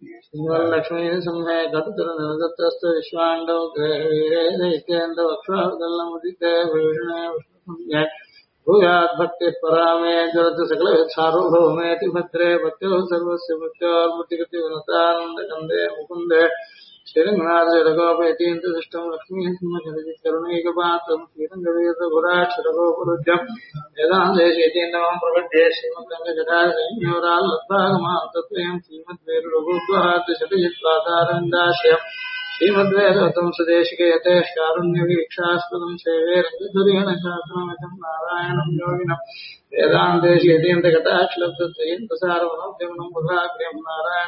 लक्ष्मी संहे कटुतर निरदत्तस्त विश्वाण्डौ दैत्येन्द्र वक्षावदल्लमुदिते भीषणे विष्णुसंज्ञे भूयात् भक्तिः परामे ज्वलति सकलसार्वभौमेति भद्रे भक्त्यो सर्वस्य भक्त्योर्मुक्तिगति विनतानन्दकन्दे मुकुन्दे श्रीरङ्गनाथजगोपेतीन्द्रदृष्टं लक्ष्मीः सिंहजगदिकरुणैकपात्रं श्रीरङ्गवीरघुराक्षरगोपुरुद्यं वेदान्तेशेतीन्द्रमं प्रपद्ये श्रीमद्रङ्गजटारसंयोराल्लब्धागमां तत्त्वयं श्रीमद्वेरुरघुत्वहाद्यशतजित्पादारविन्दाश्रयम् श्रीमद्वेदवतं सुदेशिकयते कारुण्यवीक्षास्पदं सेवे रङ्गधुरेण शास्त्रमिदं नारायणं योगिनं वेदान्तेशेतीन्द्रकटाक्षलब्धत्रयन्तसारवनोद्यमनं बुधाग्र्यं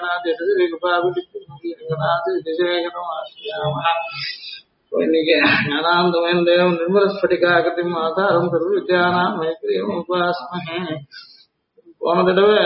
नारायणादिशेखरमाश्रयामः ज्ञानान्दमयं देवं निर्मलस्फटिकाकृतिम् आधारं सर्वविद्यानां मैत्रीयम् उपास्महे போன தடவை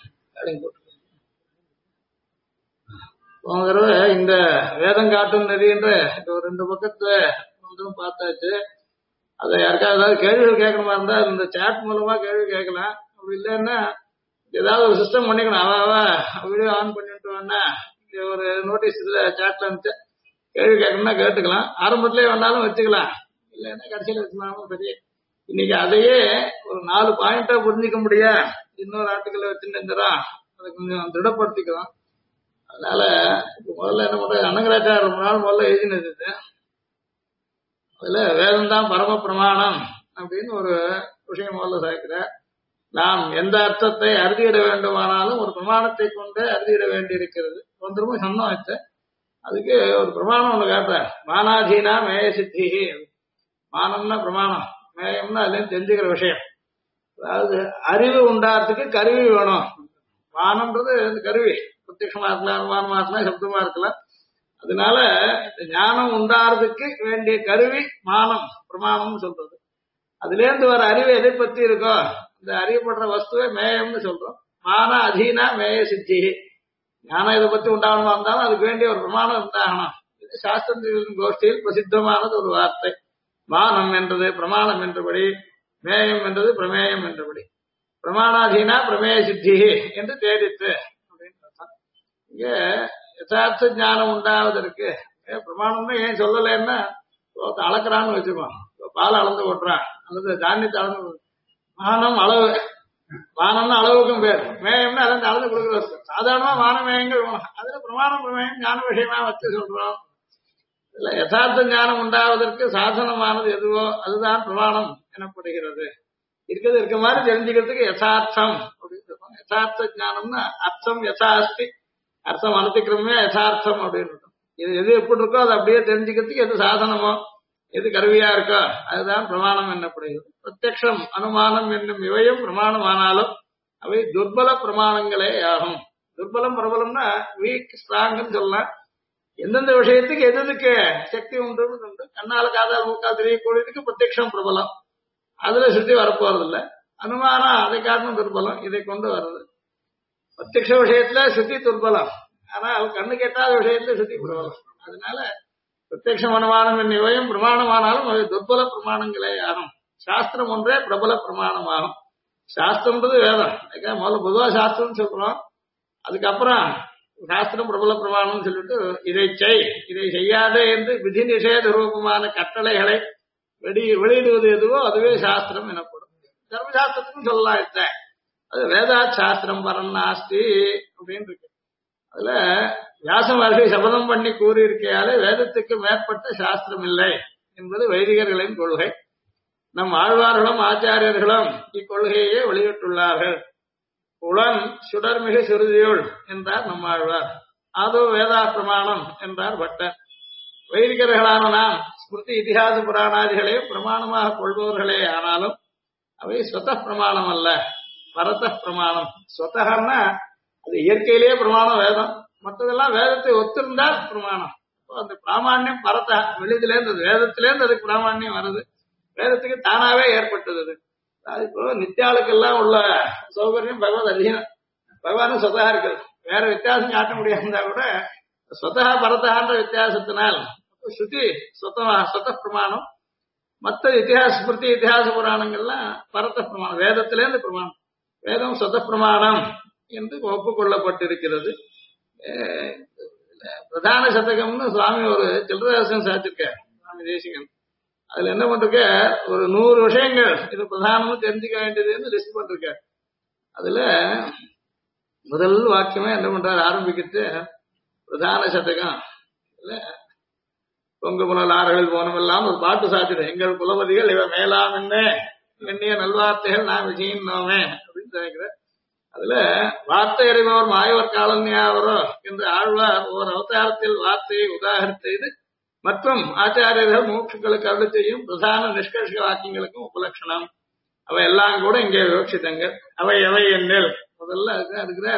இந்த வேதம் காட்டும் நெறின்ற ஒரு 2 பக்கத்துல பார்த்தாச்சு. அதை யாருக்காவது ஏதாவது கேள்விகள் கேட்கணுமா இருந்தா இந்த சாட் மூலமா கேள்வி கேட்கலாம். அப்படி இல்லைன்னா ஏதாவது ஒரு சிஸ்டம் பண்ணிக்கணும். வீடியோ ஆன் பண்ணிட்டு வேணா ஒரு நோட்டீஸ் இதுல சாட்ல இருந்துச்சு கேள்வி கேட்கணும்னா கேட்டுக்கலாம். ஆரம்பத்திலே வேணாலும் வச்சுக்கலாம், இல்லைன்னா கடைசியில வச்சுக்கலாமும் சரி. இன்னைக்கு அதையே ஒரு 4 பாயிண்டா புரிஞ்சிக்க முடியா இன்னொரு ஆர்டிக்கல் வச்சுருந்துறோம், அதை கொஞ்சம் திடப்படுத்திக்கலாம். அதனால இப்ப முதல்ல என்ன பண்ற அனங்கராச்சார ரொம்ப நாள் முதல்ல எழுதினது அதுல வேதம் தான் பரம பிரமாணம் அப்படின்னு ஒரு விஷயம் முதல்ல சேர்க்கிற. நாம் எந்த அர்த்தத்தை அறுதியிட வேண்டுமானாலும் ஒரு பிரமாணத்தை கொண்டு அறுதியிட வேண்டி இருக்கிறது. ரொம்ப சொன்னோம் வச்ச அதுக்கு ஒரு பிரமாணம் ஒண்ணு காட்டுறேன். மானாதீனா மேய சித்தி. மானம்னா பிரமாணம், மேயம்னா அதுல தெரிஞ்சுக்கிற விஷயம். அதாவது அறிவு உண்டாறதுக்கு கருவி வேணும். மானம்ன்றது கருவி, பிரத்யமா இருக்கலாம், அனுமானமா இருக்கலாம், சப்தமா இருக்கலாம். அதனால ஞானம் உண்டாறதுக்கு வேண்டிய கருவி மானம், பிரமாணம்னு சொல்றது. அதுல இருந்து வர அறிவு எதை பத்தி இருக்கோ இந்த அறியப்படுற வஸ்துவை மேயம்னு சொல்றோம். மான அதீனா மேய சித்தி. ஞானம் இதை பத்தி உண்டாகணுமா இருந்தாலும் அதுக்கு வேண்டிய ஒரு பிரமாணம் உண்டாகணும். இது சாஸ்திரங்களின் கோஷ்டியில் பிரசித்தமானது ஒரு வார்த்தை. மானம் என்றது பிரமாணம் என்றபடி, மேயம் என்றது பிரமேயம் என்றபடி. பிரமாணாதீனா பிரமேய சித்தி என்று தேடித்து அப்படின்னு. இங்க யதார்த்த ஞானம் உண்டாவதற்கு பிரமாணம்னு ஏன் சொல்லலைன்னா அளக்குறான்னு வச்சுக்கோம். பால் அளந்து கொட்டுறான் அல்லது தானியத்தை அளந்து. மானம் அளவு, மானம்னா அளவுக்கும் பேர், மேயம்னா அதை அளந்து கொடுக்குறது. சாதாரணமா மான மேயங்கள் வேணும். அதுல பிரமாணம் பிரமேயம் ஞான விஷயமா வச்சு சொல்றோம். இல்ல யதார்த்த ஞானம் உண்டாவதற்கு சாதனமானது எதுவோ அதுதான் பிரமாணம் எனப்படுகிறது. இருக்கிறது இருக்க மாதிரி தெரிஞ்சுக்கிறதுக்கு யதார்த்தம் அப்படின்னு சொல்லுவாங்க. யதார்த்த ஞானம்னா அர்த்தம் யதாஸ்தி, அர்த்தம் அனதிக்கிரமே யதார்த்தம் அப்படின்னு இருக்கும். இது எது எப்படி இருக்கோ அதை அப்படியே தெரிஞ்சுக்கிறதுக்கு எது சாதனமோ எது கருவியா இருக்கோ அதுதான் பிரமாணம் என்னப்படுகிறது. பிரத்யக்ஷம் அனுமானம் என்னும் இவையும் பிரமாணமானாலும் அவை துர்பல பிரமாணங்களே ஆகும். துர்பலம் பிரபலம்னா வீக் ஸ்ட்ராங்னு சொல்லலாம். எந்தெந்த விஷயத்துக்கு எதுக்கு சக்தி உண்டுன்னு உண்டு. கண்ணால காதால் மூக்கால் தெரியக்கூடியதுக்கு பிரத்யக்ஷம் பிரபலம், அதுல சுத்தி வரப்போறது இல்ல. அனுமானம் அதை காரணம் துர்பலம், இதை கொண்டு வர்றது. பிரத்யக்ஷ விஷயத்துல சுத்தி துர்பலம், ஆனா கண்ணு கெட்டாத விஷயத்துல சுத்தி பிரபலம். அதனால பிரத்யக்ஷம் அனுமானம் என்னையும் பிரமாணமானாலும் அது துர்பல பிரமாணங்களே ஆகும். சாஸ்திரம் ஒன்றே பிரபல பிரமாணமாகும். சாஸ்திரம்ன்றது வேதம். முதல்ல பொதுவா சாஸ்திரம் சொல்றோம், அதுக்கப்புறம் சாஸ்திரம் பிரபல பிரமாணம் சொல்லிட்டு இதை செய் இதை செய்யாதே என்று விதி நிஷேத ரூபமான கட்டளைகளை வெளியிடுவது எதுவோ அதுவே சாஸ்திரம் எனப்படும். தர்மசாஸ்திரத்துக்கும் சொல்லலாம். அது வேதா சாஸ்திரம் பரம் நாஸ்தி அப்படின்னு இருக்கு. அதுல வியாச மகர்ஷி சபதம் பண்ணி கூறியிருக்கையாலே வேதத்துக்கு மேற்பட்ட சாஸ்திரம் இல்லை என்பது வைதிகர்களின் கொள்கை. நம் ஆழ்வார்களும் ஆச்சாரியர்களும் இக்கொள்கையே வெளியிட்டுள்ளார்கள். உளன் சுடர்மிகு சுருதியுள் என்றார் நம்மாழ்வார். ஆதோ வேதா பிரமாணம் என்றார் பட்டர். வைதிகர்களான நாம் ஸ்மிருதி இதிகாச புராணாதிகளையும் பிரமாணமாக கொள்பவர்களே ஆனாலும் அவை ஸ்வத பிரமாணம் அல்ல, பரத பிரமாணம். ஸ்வதகன்னா அது இயற்கையிலேயே பிரமாணம் வேதம். மற்றதெல்லாம் வேதத்தை ஒத்திருந்தால் பிரமாணம். அந்த பிராமணியம் பரத வெளியிலேருந்து வேதத்திலேருந்து அதுக்கு பிராமணியம் வருது. வேதத்துக்கு தானாவே ஏற்பட்டது. அது இப்போ நித்தியாளுக்கெல்லாம் உள்ள சௌகரியம் பகவத் அதிகம். பகவானும் சொதா இருக்குது. வேற வித்தியாசம் காட்ட முடியாதுந்தா கூட சொதா பரதான்ற வித்தியாசத்தினால் ஸ்ருதி சொத பிரமாணம். மற்ற இத்திஹாச ஸ்மிருதி இத்திஹாச புராணங்கள்லாம் பரத பிரமாணம், வேதத்திலேருந்து பிரமாணம். வேதம் சொத பிரமாணம் என்று ஒப்புக்கொள்ளப்பட்டிருக்கிறது. பிரதான சதகம்னு சுவாமி ஒரு சில்லரசம் சாத்திருக்கார் சுவாமி தேசிகன். அதுல என்ன பண்ருக்க, ஒரு 100 விஷயங்கள் இது பிரதானமும் தெரிஞ்சுக்க வேண்டியதுன்னு லிஸ்ட் பண்ருக்கார். அதுல முதல் வாக்கியமே என்ன பண்றாரு, ஆரம்பிக்கிட்டு பிரதான சதகம் இல்ல பொங்கு புனல் ஆறுகள் போனமெல்லாம் ஒரு பாட்டு சாத்திடு, எங்கள் குலபதிகள் இவ மேலாம் என்ன எண்ணிய நல்வார்த்தைகள் நாம் விஷயின்னோமே அப்படின்னு நினைக்கிறேன். அதுல வார்த்தை அறிபவர் மாயவர் காலன்யாவரோ என்று ஆழ்வார் ஓர் அவதாரத்தில் வார்த்தையை உதாகரித்து மற்றும் ஆச்சாரியர்கள் மூச்சுக்களுக்கு அருள் செய்யும் பிரதான நிஷ்கர்ஷ வாக்கியங்களுக்கும் உபலட்சணம் அவை எல்லாம் கூட இங்கே விவட்சித்தங்க. அவை எவை என்னில் முதல்ல இருக்கிற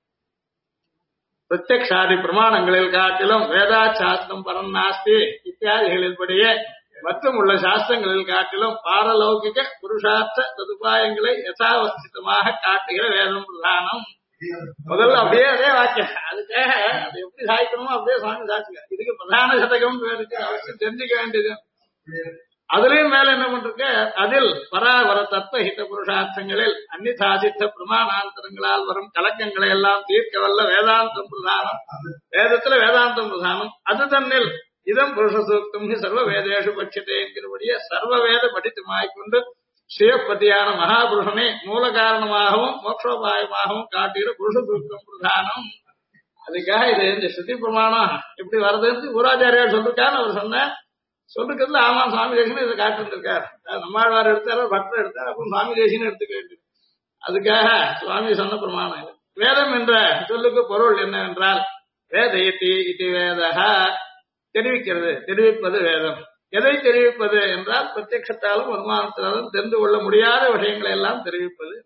பிரத்யக்ஷாதி பிரமாணங்களில் காட்டிலும் வேதா சாஸ்திரம் பரம் நாஸ்தி இத்தியாதிகளில் படியே மற்றும் உள்ள சாஸ்திரங்களில் காட்டிலும் பாரலௌகிக புருஷார்த்த சதுபாயங்களை யதாவஸ்திதமாக காட்டுகிற வேதம் பிரதானம். முதல்ல அப்படியே அதே வாக்கியம், அதுக்காக அது எப்படி சாய்க்கணுமோ அப்படியே சுவாமி சாட்சிங்க. இதுக்கு பிரதான சதகம் இருக்கு, அவசியம் தெரிஞ்சுக்க வேண்டியது. அதுலயும் மேல என்ன பண்றது, அதில் பராவர தத்துவ ஹித புருஷார்த்தங்களில் அந்நிதாசித்த பிரமாணாந்தரங்களால் வரும் கலக்கங்களை எல்லாம் தீர்க்க வல்ல வேதாந்தம் பிரதானம். வேதத்துல வேதாந்தம் பிரதானம். அது தன்னில் இதம் புருஷ சூக்தம் சர்வ வேதேஷு பட்சத்தை என்கிறபடியே சர்வ வேத படித்துமாய்கொண்டு ஸ்ரீயப்பதியான மகாபுருஷனை மூல காரணமாகவும் மோட்சோபாயமாகவும் காட்டுகிற புருஷ சூக்தம் பிரதானம். அதுக்காக இது இந்த ஸ்ருதி பிரமாணம் எப்படி வருதுன்னு ஊராச்சாரியார் சொல்லிருக்காருன்னு அவர் சொன்னார். சொல்லிருக்கிறதுல ஆமா சுவாமி தேசிகன் இதை காட்டுருக்காரு. நம்மாழ்வார் எடுத்தாரோ பக்தர் எடுத்தார், அப்புறம் சுவாமி தேசிகன் எடுத்துக்க வேண்டியது. அதுக்காக சுவாமி சொன்ன பிரமாணம். வேதம் என்ற சொல்லுக்கு பொருள் என்னவென்றால் வேதயதி இது வேதஹ, தெரிவிக்கிறது, தெரிவிப்பது வேதம். எதை தெரிவிப்பது என்றால் பிரத்யக்ஷத்தாலும் அனுமானத்தாலும் தெரிந்து கொள்ள முடியாத விஷயங்களை எல்லாம் தெரிவிப்பது.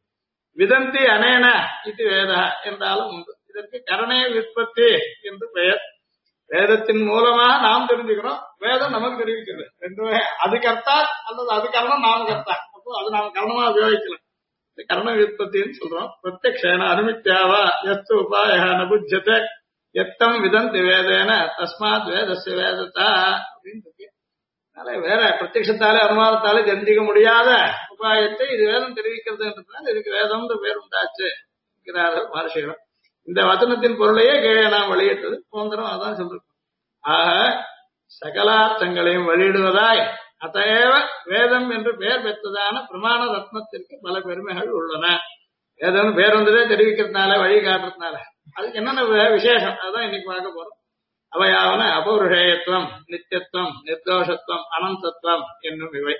விதந்தி அனேன இது வேத என்றாலும் உண்டு. இதற்கு கரணே விற்பத்தி என்று பெயர். வேதத்தின் மூலமா நாம் தெரிஞ்சுக்கிறோம், வேதம் நமக்கு தெரிவிக்கிறது. ரெண்டுமே அது கர்த்தா அல்லது அது கரணம் நாம கர்த்தா, அப்போ அது நாம கரணமா உபயோகிக்கலாம். கரண விற்பத்தின்னு சொல்றோம். பிரத்யக்ஷேன அனுமித்யாவா எஸ்து உபாய நபுஜ்யத்தை எத்தம் விதந்தி வேதேன தஸ்மாத் வேதஸ்ய வேதத்தா அப்படின்னு இருக்கு. அதனால வேற பிரத்யக்ஷத்தாலே அனுமானத்தாலே தெரிஞ்சிக்க முடியாத உபாயத்தை இது வேதம் தெரிவிக்கிறதுன்றதுனால இதுக்கு வேதம்ன்ற பேர் உண்டாச்சு என்கிறார்கள் மகர்ஷிகள். இந்த வசனத்தின் பொருளையே கீழே நாம் வெளியிட்டது போந்தரம் அதான் சொல்லிருக்கோம். ஆக சகலார்த்தங்களையும் வெளியிடுவதாய் அத்தேவ வேதம் என்று பெயர் பெற்றதான பிரமாண ரத்னத்திற்கு பல பெருமைகள் உள்ளன. வேதம் பேர் வந்ததே தெரிவிக்கிறதுனால வழி காட்டுறதுனால அதுக்கு என்னென்ன விசேஷம் அதான் இன்னைக்கு பார்க்க போறோம். அவையாவன அபௌருஷேயத்துவம், நித்தியத்துவம், நிர்தோஷத்துவம், அனந்தத்துவம் என்னும் இவை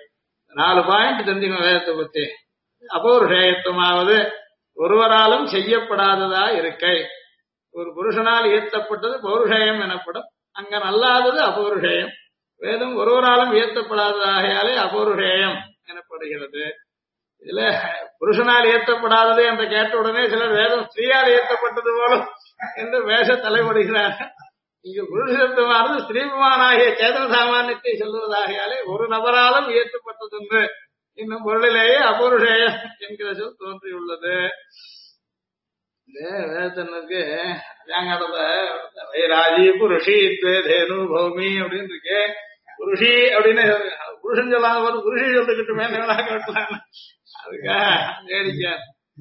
4 பாயிண்ட் தெரிஞ்சுக்கணும் வேதத்தை பத்தி. அபௌருஷேயத்துவமாவது ஒருவராலும் செய்யப்படாததா இருக்கை. ஒரு புருஷனால் இயற்றப்பட்டது பௌருஷேயம் எனப்படும். அங்க நல்லாதது அபௌருஷேயம். வேதம் ஒருவராலும் இயற்றப்படாததாகையாலே அபௌருஷேயம் எனப்படுகிறது. இதுல புருஷனால் இயற்றப்படாதது என்று கேட்ட உடனே சிலர் வேதம் ஸ்திரீயால் இயற்றப்பட்டது போலும் என்று வேஷ தலைப்படுகிறார்கள். இங்கு புருஷத்துவமானது ஸ்ரீபுமானாகிய சேதன சாமானியத்தை சொல்லுவதாகையாலே ஒரு நபராலும் இயற்றப்பட்டது என்று இன்னும் பொருளிலேயே அபௌருஷேயம் என்கிற சொல் தோன்றியுள்ளது. வேதனுக்கு ராஜி புருஷி தேனு பௌமி அப்படின்னு இருக்கு. புருஷி அப்படின்னு புருஷன் சொல்லாத போது புருஷி சொல்லிக்கிட்டுமே கட்டலாம். அதுக்காக வேடிக்கை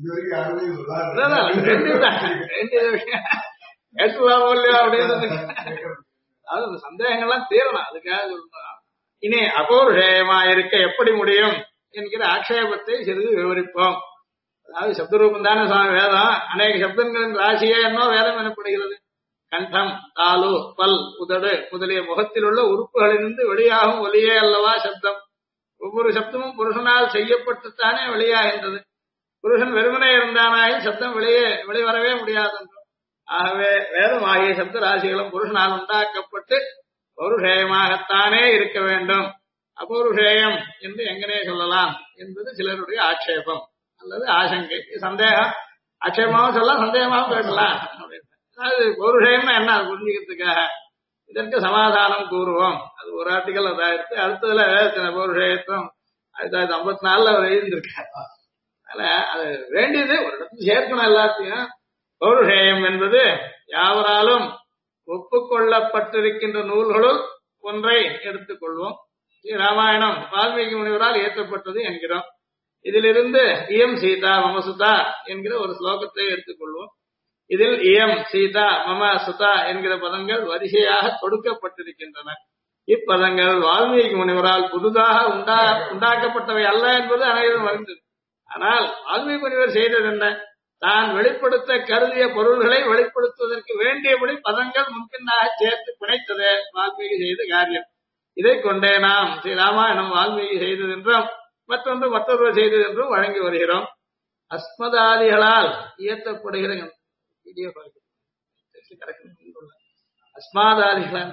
கேட்டுலாமோ இல்லையா அப்படின்னு அது சந்தேகங்கள்லாம் தீரணும். அதுக்காக சொல்லணும். இனி அபௌருஷேயமா இருக்க எப்படி முடியும் என்கிற ஆக்ஷேபத்தை சிறிது விவரிப்போம். அதாவது சப்தரூபம் தானே வேதம். அநேக சப்தங்களின் ராசியே என்னோ வேதம் எனப்படுகிறது. கண்டம், தாலு, பல், உதடு முதலிய முகத்தில் உள்ள உறுப்புகளிலிருந்து வெளியாகும் ஒலியே அல்லவா சப்தம். ஒவ்வொரு சப்தமும் புருஷனால் செய்யப்பட்டுத்தானே வெளியாகின்றது. புருஷன் வெறுமனே இருந்தானாயில் சப்தம் வெளிவரவே முடியாது. ஆகவே வேதம் ஆகிய சப்த ராசிகளும் புருஷனால் உண்டாக்கப்பட்டு பௌருஷேயமாகத்தானே இருக்க வேண்டும். அபௌருஷேயம் என்று எங்கனே சொல்லலாம் என்பது சிலருடைய ஆட்சேபம் அல்லது ஆசங்கை, சந்தேகம். ஆட்சேபமாகவும் சொல்லலாம், சந்தேகமாகவும் கேட்கலாம். அது பௌருஷேயம்னா என்ன அது புரிஞ்சுக்கிறதுக்காக இதற்கு சமாதானம் கூறுவோம். அது ஒரு ஆர்டிகல் அதாயிருக்கு. அடுத்ததுல பௌருஷேயத்துவம் 1954 அவர் எழுந்திருக்காரு. அதனால அது வேண்டியது ஒரு இடத்துல சேர்க்கணும் எல்லாத்தையும். பௌருஷேயம் என்பது யாவராலும் ஒப்புக்கொள்ளப்பட்டிருக்கின்ற நூல்களுள் ஒன்றை எடுத்துக்கொள்வோம். ராமாயணம் வால்மீகி முனிவரால் இயற்றப்பட்டது என்கிறோம். இதிலிருந்து இயம் சீதா மமசுதா என்கிற ஒரு ஸ்லோகத்தை எடுத்துக்கொள்வோம். இதில் இயம் சீதா மம சுதா என்கிற பதங்கள் வரிசையாக கொடுக்கப்பட்டிருக்கின்றன. இப்பதங்கள் வால்மீகி முனிவரால் புதுதாக உண்டாக்கப்பட்டவை அல்ல என்பது அனைவரும் அறிந்தது. ஆனால் வால்மீகி முனிவர் செய்தது என்ன? தான் வெளிப்படுத்த கருதிய பொருள்களை வெளிப்படுத்துவதற்கு வேண்டியபடி பதங்கள் முன்பின்னாக சேர்த்து பிணைத்ததே வால்மீகி செய்த காரியம். இதை கொண்டே நாம் ஸ்ரீராமாயணம் வால்மீகி செய்தது என்றும் மற்றொருவர் செய்தது என்றும் வழங்கி வருகிறோம். அஸ்மதாதிகளால் இயற்றப்படுகிற அஸ்மாதாதிகளால்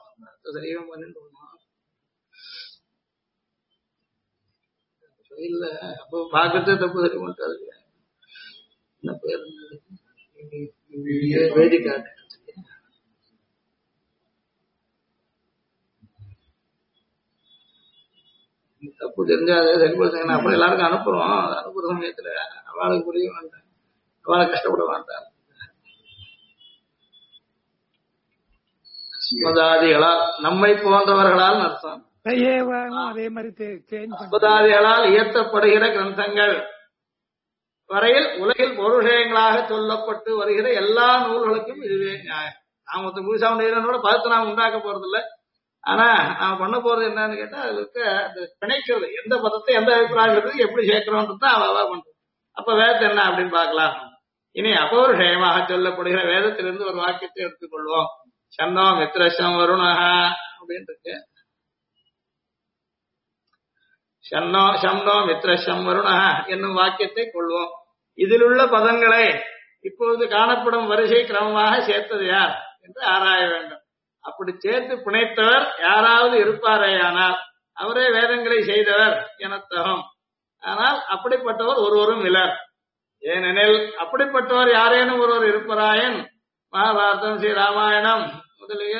இல்ல அப்போ பாக்கத்தே தப்பு சரி மாட்டாது. என்ன பேர் வேதிக்காட்டு தப்பு தெரிஞ்சா அதை சரிபடுத்த அப்படி எல்லாருக்கும் அனுப்புறோம். அனுப்புற சமயத்துல அவளுக்கு புரிய வேண்டாம், அவளை கஷ்டப்பட வேண்டாம். அஸ்மதாதிகளால் நம்மை போன்றவர்களால் அர்த்தம். அதே மாதிரி அஸ்மதாதிகளால் இயற்றப்படுகிற கிரந்தங்கள் வரையில் உலகில் பொருஷயங்களாக சொல்லப்பட்டு வருகிற எல்லா நூல்களுக்கும் இதுவே நியாயம். நாம ஒருத்தர் புதுசா ஒன்று பதத்தை நாம் உண்டாக்க போறது இல்லை. ஆனா நாம பண்ண போறது என்னன்னு கேட்டா அதுக்கு அது பிணைக்கிறது, எந்த பதத்தை எந்த அபிப்பிராயத்துக்கு எப்படி சேர்க்கிறோன்றது அவ பண்றது. அப்ப வேதத்தை என்ன அப்படின்னு பார்க்கலாம். இனி அபௌருஷயமாக சொல்லப்படுகிற வேதத்திலிருந்து ஒரு வாக்கியத்தை எடுத்துக்கொள்வோம். சன்னோ மித்ரசம் வருணஹா அப்படின்னு இருக்கு. சம்னோ மித்ரசம் வருணஹா என்னும் வாக்கியத்தை கொள்வோம். இதில் உள்ள பதங்களை இப்பொழுது காணப்படும் வரிசை கிரமமாக சேர்த்தது யார் என்று ஆராய வேண்டும். அப்படி சேர்த்து பிணைத்தவர் யாராவது இருப்பாரேயானால் அவரே வேதங்களை செய்தவர் எனத்தகும். ஆனால் அப்படிப்பட்டவர் ஒருவரும் இலர். ஏனெனில் அப்படிப்பட்டவர் யாரேனும் ஒருவர் இருப்பராயன் மகாபாரதம் ஸ்ரீராமாயணம் முதலிய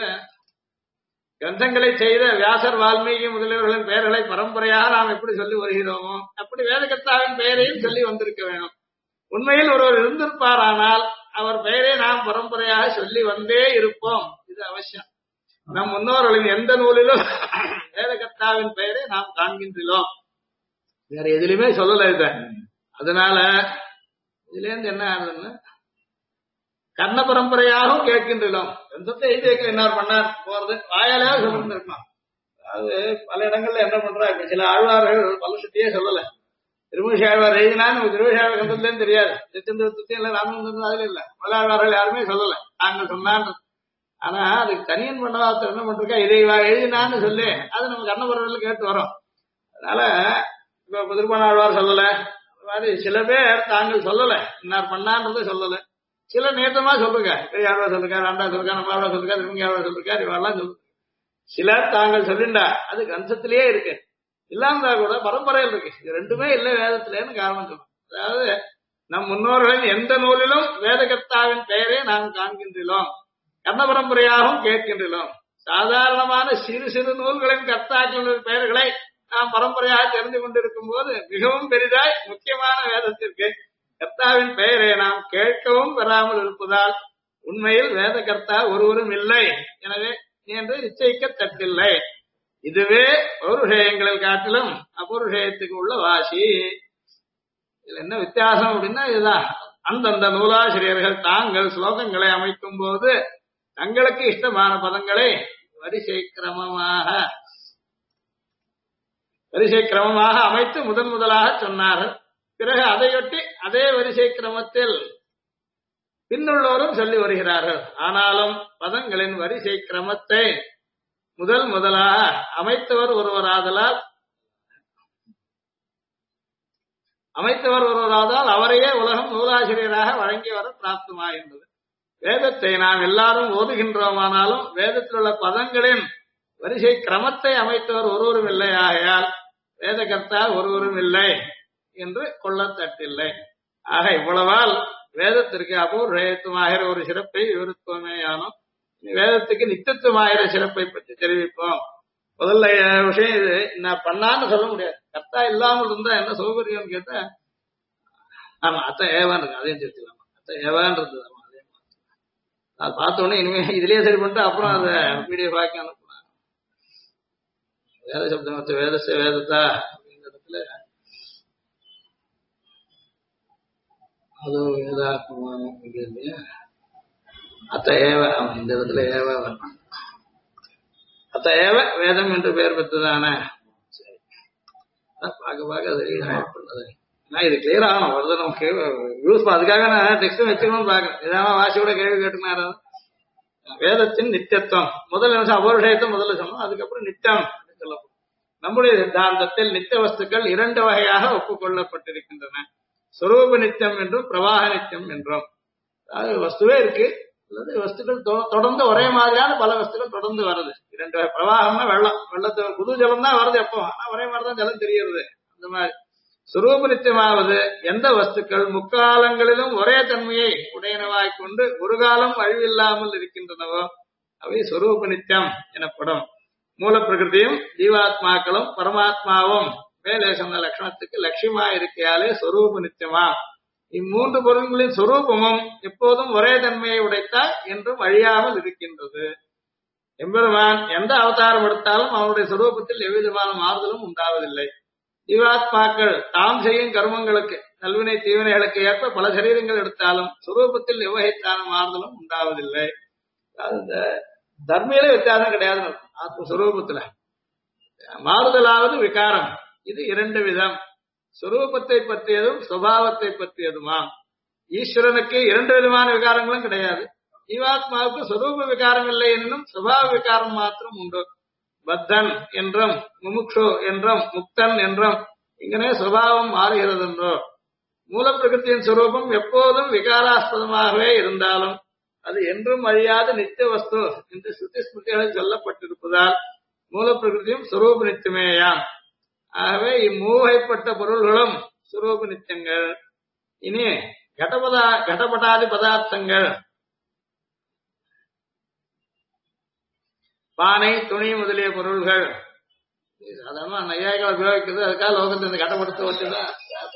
கிரந்தங்களை செய்த வியாசர் வால்மீகி முதலியவர்களின் பெயர்களை பரம்பரையாக நாம் எப்படி சொல்லி வருகிறோமோ அப்படி வேதகர்த்தாவின் பெயரையும் சொல்லி வந்திருக்க வேண்டும். உண்மையில் ஒருவர் இருந்திருப்பாரானால் அவர் பெயரை நாம் பரம்பரையாக சொல்லி வந்தே இருப்போம். இது அவசியம். நம் முன்னோர்களின் எந்த நூலிலும் வேதகர்த்தாவின் பெயரை நாம் காண்கின்றோம், வேற எதுலையுமே சொல்லல இத. அதனால இதுல இருந்து என்ன ஆகுதுன்னு கர்ண பரம்பரையாகவும் கேட்கின்றோம். எந்தத்தை எழுதி என்ன பண்ணார் போறது வாயாலே சொல்லிட்டு இருக்கலாம். அது பல இடங்கள்ல என்ன பண்றா, இப்ப சில ஆழ்வார்கள் பலசத்தையே சொல்லல. திருமூஷி ஆழ்வார் எழுதினான்னு திருமூஷி ஆழ்வார் கந்தத்துலேன்னு தெரியாது. திருச்செந்தத்தையும் இல்ல ராமந்தம் அதுல இல்ல. பல ஆழ்வார்கள் யாருமே சொல்லல நாங்க சொன்னான்னு. ஆனா அதுக்கு தனியன் பண்ணவாத்தர் என்ன பண்றா, இதை எழுதினான்னு சொல்லி அது நம்ம கர்ணபுரத்தில் கேட்டு வரோம். அதனால இப்ப திருப்பணாழ்வார் சொல்லல, மாதிரி சில பேர் தாங்கள் சொல்லல இன்னார் பண்ணான்றதை சொல்லல. சில நேத்தமா சொல்லுங்க, பெரியாழ்வார் சொல்லிருக்காரு, ஆண்டா சொல்லிருக்காரு, நம்ம ஆழ்வார் சொல்லிருக்காரு, திருமங்கி ஆழ்வார் சொல்லிருக்காரு, இவெல்லாம் சொல்லுங்க. சிலர் தாங்கள் சொல்லிண்டா அது கந்தத்திலேயே இருக்கு, இல்லாம கூட பரம்பரையில் இருக்கு. இது ரெண்டுமே இல்ல வேதத்திலேன்னு காரணம் சொல்லுவோம். அதாவது நம் முன்னோர்களின் எந்த நூலிலும் வேதகர்த்தாவின் பெயரை நாம் காண்கின்றோம், கர்ண பரம்பரையாகவும் கேட்கின்றோம். சாதாரணமான சிறு சிறு நூல்களின் கர்த்தாக்களின் பெயர்களை நாம் பரம்பரையாக தெரிந்து கொண்டிருக்கும் போது மிகவும் பெரிதாய் முக்கியமான வேதத்திற்கு கர்த்தாவின் பெயரை நாம் கேட்கவும் பெறாமல் இருப்பதால் உண்மையில் வேத கர்த்தா ஒருவரும் இல்லை, எனவே என்று நிச்சயிக்கத்தட்டில்லை. இதுவே பௌருஷயங்களில் காட்டிலும் அபௌருஷயத்துக்கு உள்ள வாசி. இதுல என்ன வித்தியாசம் அப்படின்னா இதுதான். அந்தந்த நூலாசிரியர்கள் தாங்கள் ஸ்லோகங்களை அமைக்கும் போது தங்களுக்கு இஷ்டமான பதங்களை வரிசை கிரமமாக அமைத்து முதலாக சொன்னார்கள். பிறகு அதையொட்டி அதே வரிசை கிரமத்தில் பின்னுள்ளோரும் சொல்லி வருகிறார்கள். ஆனாலும் பதங்களின் வரிசை கிரமத்தை முதலாக அமைத்தவர் ஒருவராதலால் அவரையே உலகம் நூலாசிரியராக வழங்கி வர பிராப்தமாகின்றது. வேதத்தை நாம் எல்லாரும் ஓதுகின்றோமானாலும் வேதத்தில் உள்ள பதங்களின் வரிசை கிரமத்தை அமைத்தவர் ஒருவரும் இல்லை. ஆகையால் வேதகர்த்தா ஒருவரும் இல்லை என்று கொள்ளத்தட்டில்லை. ஆக இவ்வளவால் வேதத்திற்கு அபூர்வத்துவமாகிற ஒரு சிறப்பை விவரித்தோமேயானோம். வேதத்துக்கு நித்தியத்துவமாகிற சிறப்பை பற்றி தெரிவிப்போம். முதல்ல விஷயம் இது, நான் பண்ணான்னு சொல்ல முடியாது. கர்த்தா இல்லாமல் இருந்தா என்ன சௌகரியம் கேட்டா, ஆமா அத்த ஏவான் இருக்கு, அதையும் தெரிஞ்சுக்கலாமா, அத்த ஏவான் இருந்தது. அதே அது பார்த்தோன்னே இனிமே இதுலயே சரி பண்ணிட்டு அப்புறம் அதை பிடிஎஃப் ஆக்கி அனுப்புனாங்க. வேத சப்தம் வேதத்தா அப்படிங்கிறதுல அது வேதாத்மான இல்லையா. அத்த ஏவ இந்த இடத்துல ஏவ வரணும். அத்த ஏவ வேதம் என்று பெயர் பெற்றதான பார்க்க பார்க்க அது பண்ணது. நான் இது கிளியர் ஆகணும் வருது நமக்கு யூஸ் அதுக்காக நான் டெக்ஸ்ட் வச்சுக்கணும்னு பாக்குறேன். ஏதாவது வாசியோட கேள்வி கேட்டுனாரு. வேதத்தின் நித்தியத்துவம் முதல் நிமிஷம் அபௌருஷயத்தை முதல்ல சொன்னோம். அதுக்கப்புறம் நித்தியம் சொல்லப்படும். நம்முடைய சித்தாந்தத்தில் நித்திய வஸ்துக்கள் இரண்டு வகையாக ஒப்புக்கொள்ளப்பட்டிருக்கின்றன. சொரூப நித்தியம் என்றும் பிரவாக நித்தியம் என்றும். அதாவது வஸ்துவே இருக்கு அல்லது வஸ்துக்கள் தொடர்ந்து ஒரே மாதிரியான பல வஸ்துக்கள் தொடர்ந்து வருது. இரண்டு வகை. பிரவாகம்னா வெள்ளம், வெள்ளத்து புது ஜலம் தான் வருது எப்போ, ஆனா ஒரே மாதிரிதான் ஜலம் தெரிகிறது. அந்த மாதிரி சுரூப நித்தியமாவது எந்த வஸ்துக்கள் முக்காலங்களிலும் ஒரே தன்மையை உடையனவாய் கொண்டு ஒரு காலம் அழிவில்லாமல் இருக்கின்றனவோ அவை சொரூப நித்தியம் எனப்படும். மூல பிரகிருதியும் ஜீவாத்மாக்களும் பரமாத்மாவும் மேலே சொன்ன லட்சணத்துக்கு லட்சியமா இருக்கையாலே சொரூப நித்தியமா. இம்மூன்று பொருள்களின் சொரூபமும் எப்போதும் ஒரே தன்மையை உடைத்தால் என்றும் அழியாமல் இருக்கின்றது. எம்பெருமான் எந்த அவதாரம் எடுத்தாலும் அவனுடைய சொரூபத்தில் எவ்விதமான மாறுதலும் உண்டாவதில்லை. ஜீவாத்மாக்கள் தாம் செய்யும் கர்மங்களுக்கு நல்வினை தீவினைகளுக்கு ஏற்ப பல சரீரங்கள் எடுத்தாலும் சுரூபத்தில் எவ்வகைத்தான மாறுதலும் உண்டாவதில்லை. இந்த தர்மையில வித்தியாசம் கிடையாது. ஆத்மஸ்வரூபத்துல மாறுதலாவது விகாரம். இது இரண்டு விதம். சுரூபத்தை பற்றியதும் சுபாவத்தை பற்றியதுமாம். ஈஸ்வரனுக்கு இரண்டு விதமான விகாரங்களும் கிடையாது. ஜீவாத்மாவுக்கு சொரூப விகாரம் இல்லை என்னும் சுபாவ விகாரம் மாத்திரம் உண்டு. பத்தன் என்றும் முமுக்ஷு என்றும் முக்தன் என்றும் இங்கனே சுபாவம் மாறுகிறது என்றோ. மூல பிரகிருத்தியின் சுரூபம் எப்போதும் விகாராஸ்பதமாகவே இருந்தாலும் அது என்றும் அழியாத நித்திய வஸ்து என்று ஸ்ருதி ஸ்மிருதிகளில் சொல்லப்பட்டிருப்பதால் மூல பிரகிருதியும் சுரூப நித்தியமேயாம். ஆகவே இம்மூவைப்பட்ட பொருள்களும் சுரூப நித்தியங்கள். இனி கடபடாதி பதார்த்தங்கள் பானை துணி முதலிய பொருள்கள் சாதாரணமா நையாய்களை உபயோகிக்கிறது. அதுக்காக லோகத்தை இந்த கடப்படுத்த வச்சுதான்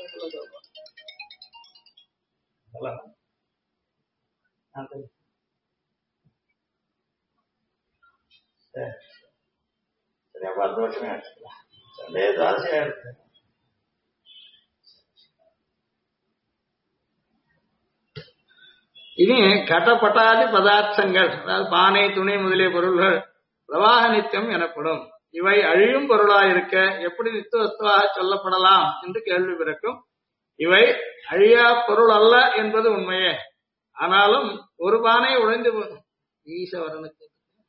சரி. அப்ப 10 வருஷமே எடுத்துக்கலாம். சண்டே ஜாஸ்தியா எடுத்து இனி கடப்பட்டாதி பதார்த்தங்கள் அதாவது பானை துணி முதலிய பொருள்கள் பிரவாக நித்தியம் எனப்படும். இவை அழியும் பொருளாயிருக்க எப்படி நித்திய வஸ்துவாக சொல்லப்படலாம் என்று கேள்வி பிறக்கும். இவை அழியா பொருள் அல்ல என்பது உண்மையே. ஆனாலும் ஒரு பானை உடைந்து ஈஸ்வரனுக்கு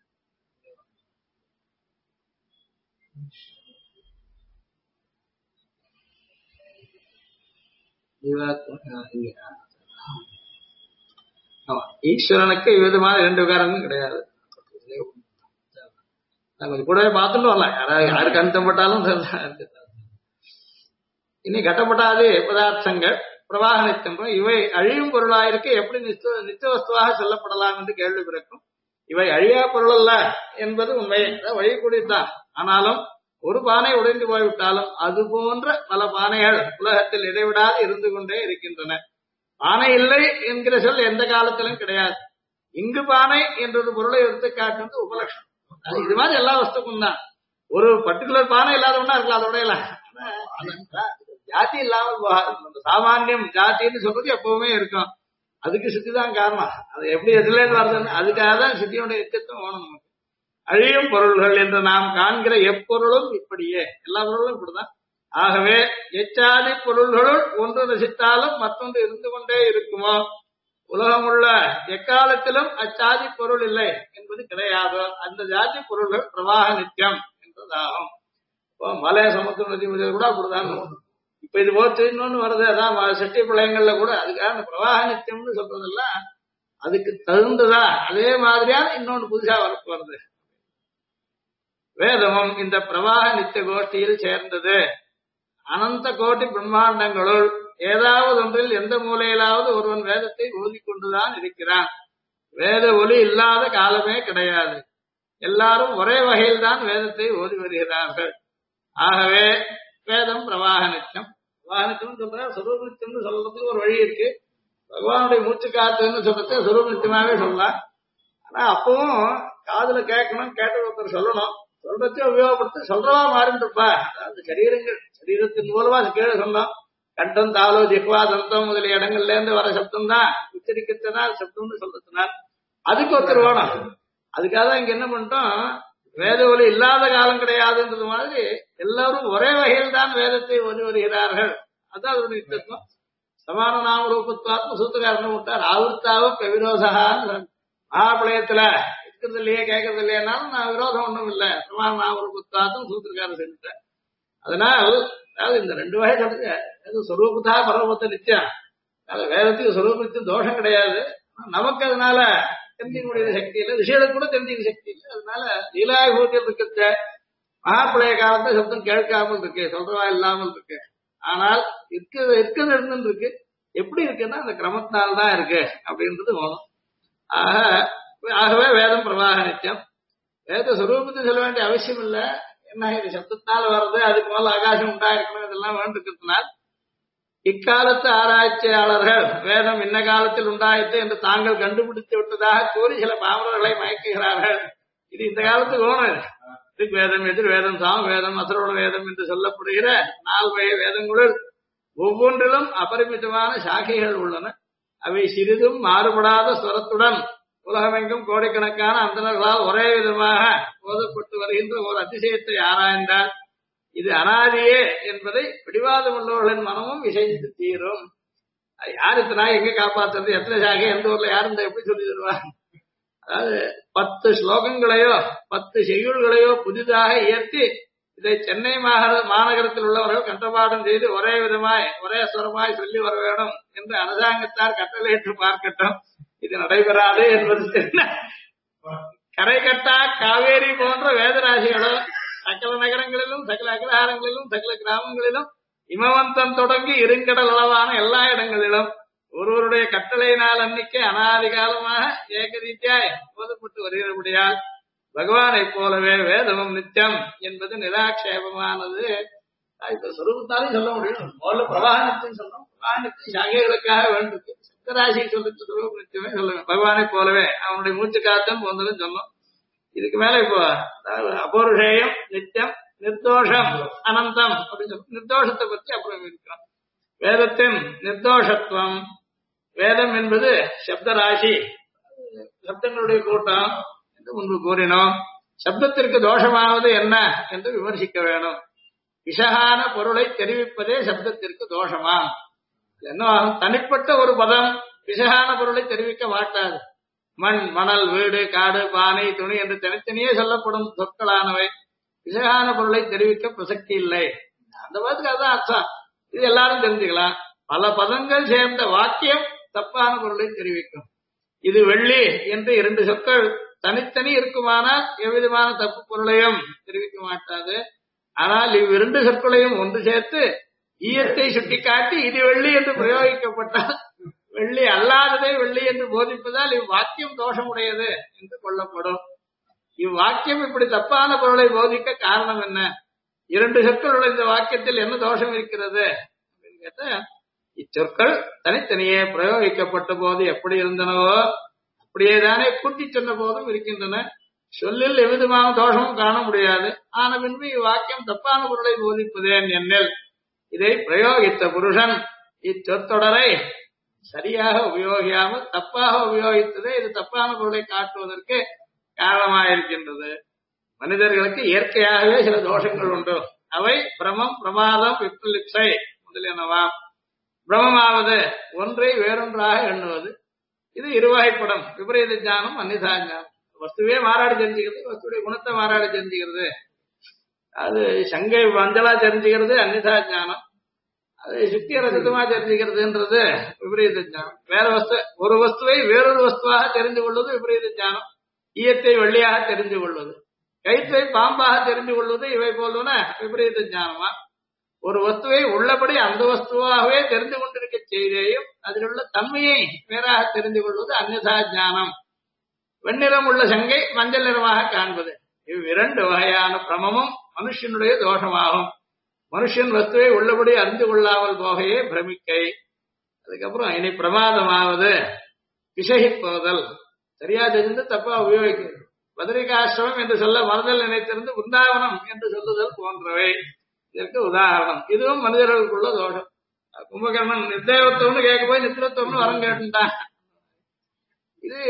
ஈஸ்வரனுக்கு இவ்விதமான இரண்டு விகாரங்களும் கிடையாது. கொஞ்சம் கூடவே பார்த்துட்டு வரலாம். யாருக்கு அனுத்தப்பட்டாலும். இனி கட்டப்பட்டாது பதார்த்தங்கள் பிரவாக நித்தியம் இவை அழியும் பொருளாயிருக்கு எப்படி நித்திய வஸ்துவாக சொல்லப்படலாம் என்று கேள்வி பிறக்கும். இவை அழியா பொருள் அல்ல என்பது உண்மையே, வழிக்கூடியதுதான். ஆனாலும் ஒரு பானை உடைந்து போய்விட்டாலும் அது போன்ற பல பானைகள் உலகத்தில் இடைவிடாது இருந்து கொண்டே இருக்கின்றன. பானை இல்லை என்கிற சொல் எந்த காலத்திலும் கிடையாது. இங்கு பானை என்றொரு பொருளை எடுத்து காட்டுறது உபலட்சணம். இது மாதிரி எல்லா வஸ்துக்கும் தான். ஒரு பர்டிகுலர் பானை இல்லாதவனா இருக்கலாம், அதோட இல்ல ஜாதி இல்லாமல் போகாது. சாமானியம் ஜாத்தின்னு சொல்றது எப்பவுமே இருக்கும். அதுக்கு சித்திதான் காரணம். அது எப்படி எதுல வருதுன்னு அதுக்காக தான் சித்தியோட நித்தியத்துவம் வேணும் நமக்கு. அழியும் பொருள்கள் என்று நாம் காண்கிற எப்பொருளும் இப்படியே, எல்லா பொருளும் இப்படிதான். ஆகவே எச்சாதி பொருள்களுள் ஒன்று நசித்தாலும் மற்றொன்று இருந்து கொண்டே இருக்குமோ? உலகமுள்ள எக்காலத்திலும் அச்சாதி பொருள் இல்லை என்பது கிடையாது. அந்த ஜாதி பொருள்கள் பிரவாக நித்தியம் என்பதாகும். இப்போ மலை சமுத்திர நதி முதல் கூட அப்படிதான். இப்ப இது போச்சு இன்னொன்னு வருது, அதான் செட்டி பிள்ளைங்கள்ல கூட அதுக்காக பிரவாக நித்தியம்னு சொல்றதெல்லாம் அதுக்கு தகுந்ததா அதே மாதிரியான இன்னொன்னு புதுசா வரப்பு வருது. வேதமும் இந்த பிரவாக நித்திய கோஷ்டியில் சேர்ந்தது. அனந்த கோட்டி பிரம்மாண்டங்களுள் ஏதாவது ஒன்றில் எந்த மூலையிலாவது ஒருவன் வேதத்தை ஓதிக்கொண்டுதான் இருக்கிறான். வேத ஒலி இல்லாத காலமே கிடையாது. எல்லாரும் ஒரே வகையில் தான் வேதத்தை ஓதி வருகிறார்கள். ஆகவே வேதம் பிரவாக நித்தியம். பிரவாக நித்தியம் சொல்ற சொரூப நித்தியம்னு சொல்றதுக்கு ஒரு வழி இருக்கு. பகவானுடைய மூச்சு காத்துன்னு சொல்றது சொரூப நித்தியமாவே சொல்லலாம். ஆனா அப்பவும் காதுல கேட்கணும், கேட்ட ஒருத்தர் சொல்லணும். சொல்றதே உபயோகப்படுத்த சொல்றவா மாறிட்டுப்பா. அதாவது சரீரத்தின் மூலமா கீழே சொன்னோம். கண்டம் தாளோ ஜிஹ்வா தந்தம் முதலிய இடங்கள்ல இருந்து வர சப்தம் தான் உச்சரிக்கிறதுனால் சப்தம்னு சொல்றதுனால் அதுக்கு ஒருத்தர் வேணும். அதுக்காக தான் இங்க என்ன பண்ணிட்டோம், வேத ஒலி இல்லாத காலம் கிடையாதுன்றது மாதிரி எல்லாரும் ஒரே வகையில் தான் வேதத்தை ஒலி வருகிறார்கள். அதான் அதனுடைய தத்துவம். சமான நாம ரூபத்துவாத்ம சூத்திரக்காரன் விட்டார் ஆவர்த்தாவ விரோதகான்னு மகாபலயத்துல இருக்கிறது இல்லையே கேட்கறது இல்லையானாலும் நான் விரோதம் ஒண்ணும் இல்லை. சமான நாம ரூபத்துவாத்ம சூத்திரக்காரன் செஞ்சுட்டேன். அதனால் அதாவது இந்த ரெண்டு வகை சொல்லுங்க. சொரூபத்தா பரவத்தை நிச்சயம் வேதத்துக்கு சொரூபத்துக்கு தோஷம் கிடையாது. நமக்கு அதனால தெரிஞ்சிக்க முடியாத சக்தி இல்லை, விஷயங்களுக்கு கூட தெரிஞ்சிக்க சக்தி இல்லை. அதனால லீலாவிபூத்தியில் இருக்கிற மகாப்பிளைய காலத்தை சப்தம் கேட்காமல் இருக்கு, சொல்றவா இல்லாமல் இருக்கு. ஆனால் இருக்கிறது இருந்துன்னு இருக்கு. எப்படி இருக்குன்னா அந்த கிரமத்தினால்தான் இருக்கு அப்படின்றது போதும். ஆகவே வேதம் பிரவாக நித்தியம். வேத சுரூபத்தை சொல்ல வேண்டிய அவசியம் இல்லை. என்ன இது சப்தத்தினால வர்றது, அதுக்கு மேல ஆகாசம் உண்டாயிருக்கணும், இதெல்லாம் வேண்டிருக்கிறதுனால் இக்காலத்து ஆராய்ச்சியாளர்கள் வேதம் இன்ன காலத்தில் உண்டாயிற்று என்று தாங்கள் கண்டுபிடித்து விட்டதாக கூறி சில பாமரர்களை மயக்குகிறார்கள். இது இந்த காலத்துக்கு ஓணும். ரிக் வேதம், எதிர் வேதம், சாம வேதம், அசுரோட வேதம் என்று சொல்லப்படுகிற 4 வகை வேதங்களுள் ஒவ்வொன்றிலும் அபரிமிதமான சாக்கைகள் உள்ளன. அவை சிறிதும் மாறுபடாத ஸ்வரத்துடன் உலகமெங்கும் கோடிக்கணக்கான அந்தணர்களால் ஒரே விதமாக ஓதப்பட்டு வருகின்ற ஒரு அதிசயத்தை ஆராய்ந்தால் இது அனாதியே என்பதை பிடிவாதம் உள்ளவர்களின் மனமும் இசைந்து தீரும். யார் இத்தனை எங்க காப்பாத்துறது, எத்தனை சாகை எந்த ஊர்ல யாரும் எப்படி சொல்லி தருவார்? அதாவது 10 ஸ்லோகங்களையோ 10 செய்யுள்களையோ புதிதாக இயற்றி இதை சென்னை மாநகரத்தில் உள்ளவர்கள் கண்டபாடம் செய்து ஒரே விதமாய் ஒரே சுரமாய் சொல்லி வர வேண்டும் என்று அரசாங்கத்தார் கட்டளையிட்டு பார்க்கட்டும். இது நடைபெறாது என்பது கரை கட்டா காவேரி போன்ற வேதராசிகளோ சகல நகரங்களிலும் சகல அக்ரஹாரங்களிலும் சகல கிராமங்களிலும் இமவந்தம் தொடங்கி இருங்கடல் அளவான எல்லா இடங்களிலும் ஒருவருடைய கட்டளையினால் அன்னைக்கு அனாதி காலமாக ஏகரீதியாய் போதப்பட்டு வருகிறபடியால் பகவானை போலவே வேதமும் நித்தியம் என்பது நிராட்சேபமானது. இப்ப சொரூபத்தாலே சொல்ல முடியும். முதல்ல பிரவாக நித்தியம் சொல்லணும். பிரவாக நித்தியம் சாகைகளுக்காக வேண்டும். சித்தராசி சொல்லிட்டு சொரூப நித்தியமே சொல்லுவேன். பகவானை போலவே அவனுடைய மூச்சு காத்தம் போன்றதும் சொல்லணும். இதுக்கு மேல இப்போ அபௌருஷேயம் நித்தியம் நிர்தோஷம் அனந்தம் அப்படின்னு சொல்லி நிர்தோஷத்தை பற்றி அப்புறம் இருக்கிறோம். வேதத்தின் நிர்தோஷத்துவம். வேதம் என்பது சப்தராசி, சப்தங்களுடைய கூட்டம் என்று முன்பு கூறினோம். சப்தத்திற்கு தோஷமாவது என்ன என்று விமர்சிக்க வேணும். விஷகான பொருளை தெரிவிப்பதே சப்தத்திற்கு தோஷமா? என்ன தனிப்பட்ட ஒரு பதம் விஷகான பொருளை தெரிவிக்க மாட்டாது. மண், மணல், வீடு, காடு, பானை, துணி என்று தனித்தனியே சொல்லப்படும் சொற்களானவை விஷகான பொருளை தெரிவிக்க பிரசக்தி இல்லை. அந்த பதத்துக்கு அதுதான் அர்த்தம். இது எல்லாரும் தெரிஞ்சுக்கலாம். பல பதங்கள் சேர்ந்த வாக்கியம் தப்பான பொருளை தெரிவிக்கும். இது வெள்ளி என்று 2 சொற்கள் தனித்தனி இருக்குமானால் எவ்விதமான தப்பு பொருளையும் தெரிவிக்க மாட்டாது. ஆனால் இவ்விரண்டு சொற்களையும் ஒன்று சேர்த்து ஈயத்தை சுட்டிக்காட்டி இது வெள்ளி என்று பிரயோகிக்கப்பட்டால் வெள்ளி அல்லாததை வெள்ளி என்று போதிப்பதால் இவ்வாக்கியம் தோஷமுடையது என்று கொள்ளப்படும். இவ்வாக்கியம் இப்படி தப்பான பொருளை போதிக்க காரணம் என்ன? 2 சொற்களுடைய இந்த வாக்கியத்தில் என்ன தோஷம் இருக்கிறது அப்படின்னு கேட்ட, இச்சொற்கள் தனித்தனியே பிரயோகிக்கப்பட்ட போது எப்படி இருந்தனவோ அப்படியேதானே கூட்டி சொன்ன போதும் இருக்கின்றன. சொல்லில் எவ்விதமான தோஷமும் காண முடியாது. ஆன பின்பு இவ்வாக்கியம் தப்பான பொருளை போதிப்பதேன் என்னில் இதை பிரயோகித்த புருஷன் இச்சொற்தொடரை சரியாக உபயோகியாமல் தப்பாக உபயோகித்ததே இது தப்பான பொருளை காட்டுவதற்கு காரணமாயிருக்கின்றது. மனிதர்களுக்கு இயற்கையாகவே சில தோஷங்கள் உண்டு. அவை பிரமம், பிரமாதம், விப்ரலிப்சை முதலியனவாம். பிரமமாவது ஒன்றை வேறொன்றாக எண்ணுவது. இது இருவகைப்படும். விபரீத ஞானம், அந்நிதா ஞானம். வஸ்துவே மாறாடி தெரிஞ்சுக்கிறது, வஸ்துடைய குணத்தை மாறாடி தெரிஞ்சுக்கிறது. அது சங்கை வஞ்சலா தெரிஞ்சுக்கிறது அந்நிதா ஞானம். அது சுத்திய ரசிதமா தெரிஞ்சுக்கிறதுன்றது விபரீத ஞானம். வேற வஸ்து, ஒரு வஸ்துவை வேறொரு வஸ்துவாக தெரிந்து கொள்வது விபரீத ஞானம். ஈயத்தை வெள்ளியாக தெரிந்து கொள்வது, கயிற்றை பாம்பாக தெரிந்து கொள்வது, இவை போல்வன விபரீத ஞானமா. ஒரு வஸ்துவை உள்ளபடி அந்த வஸ்துவாகவே தெரிந்து கொண்டிருக்க செய்தேயும் அதில் உள்ள தன்மையை வேறாக தெரிந்து கொள்வது அந்நிதா ஞானம். வெண்ணிறம் உள்ள சங்கை மஞ்சள் நிறமாக காண்பது. இவ்விரண்டு வகையான பிரமமும் மனுஷனுடைய தோஷமாகும். மனுஷன் வஸ்துவை உள்ளபடி அறிந்து கொள்ளாமல் போகையே பிரமிக்கை. அதுக்கப்புறம் இனி பிரமாதமாவது பிசகிப்போதல், சரியா தெரிந்து தப்பா உபயோகிக்கிறது. பத்ரிகாசிரமம் என்று சொல்ல மனதில் நினைத்திருந்து பிருந்தாவனம் என்று சொல்லுதல் போன்றவை இதற்கு உதாரணம். இதுவும் மனிதர்களுக்குள்ள தோஷம். கும்பகர்ணன் நிர்தேவத்துவம்னு கேட்க போய் நித்திரத்துவம்னு வரம் கேட்டுட்டான். இது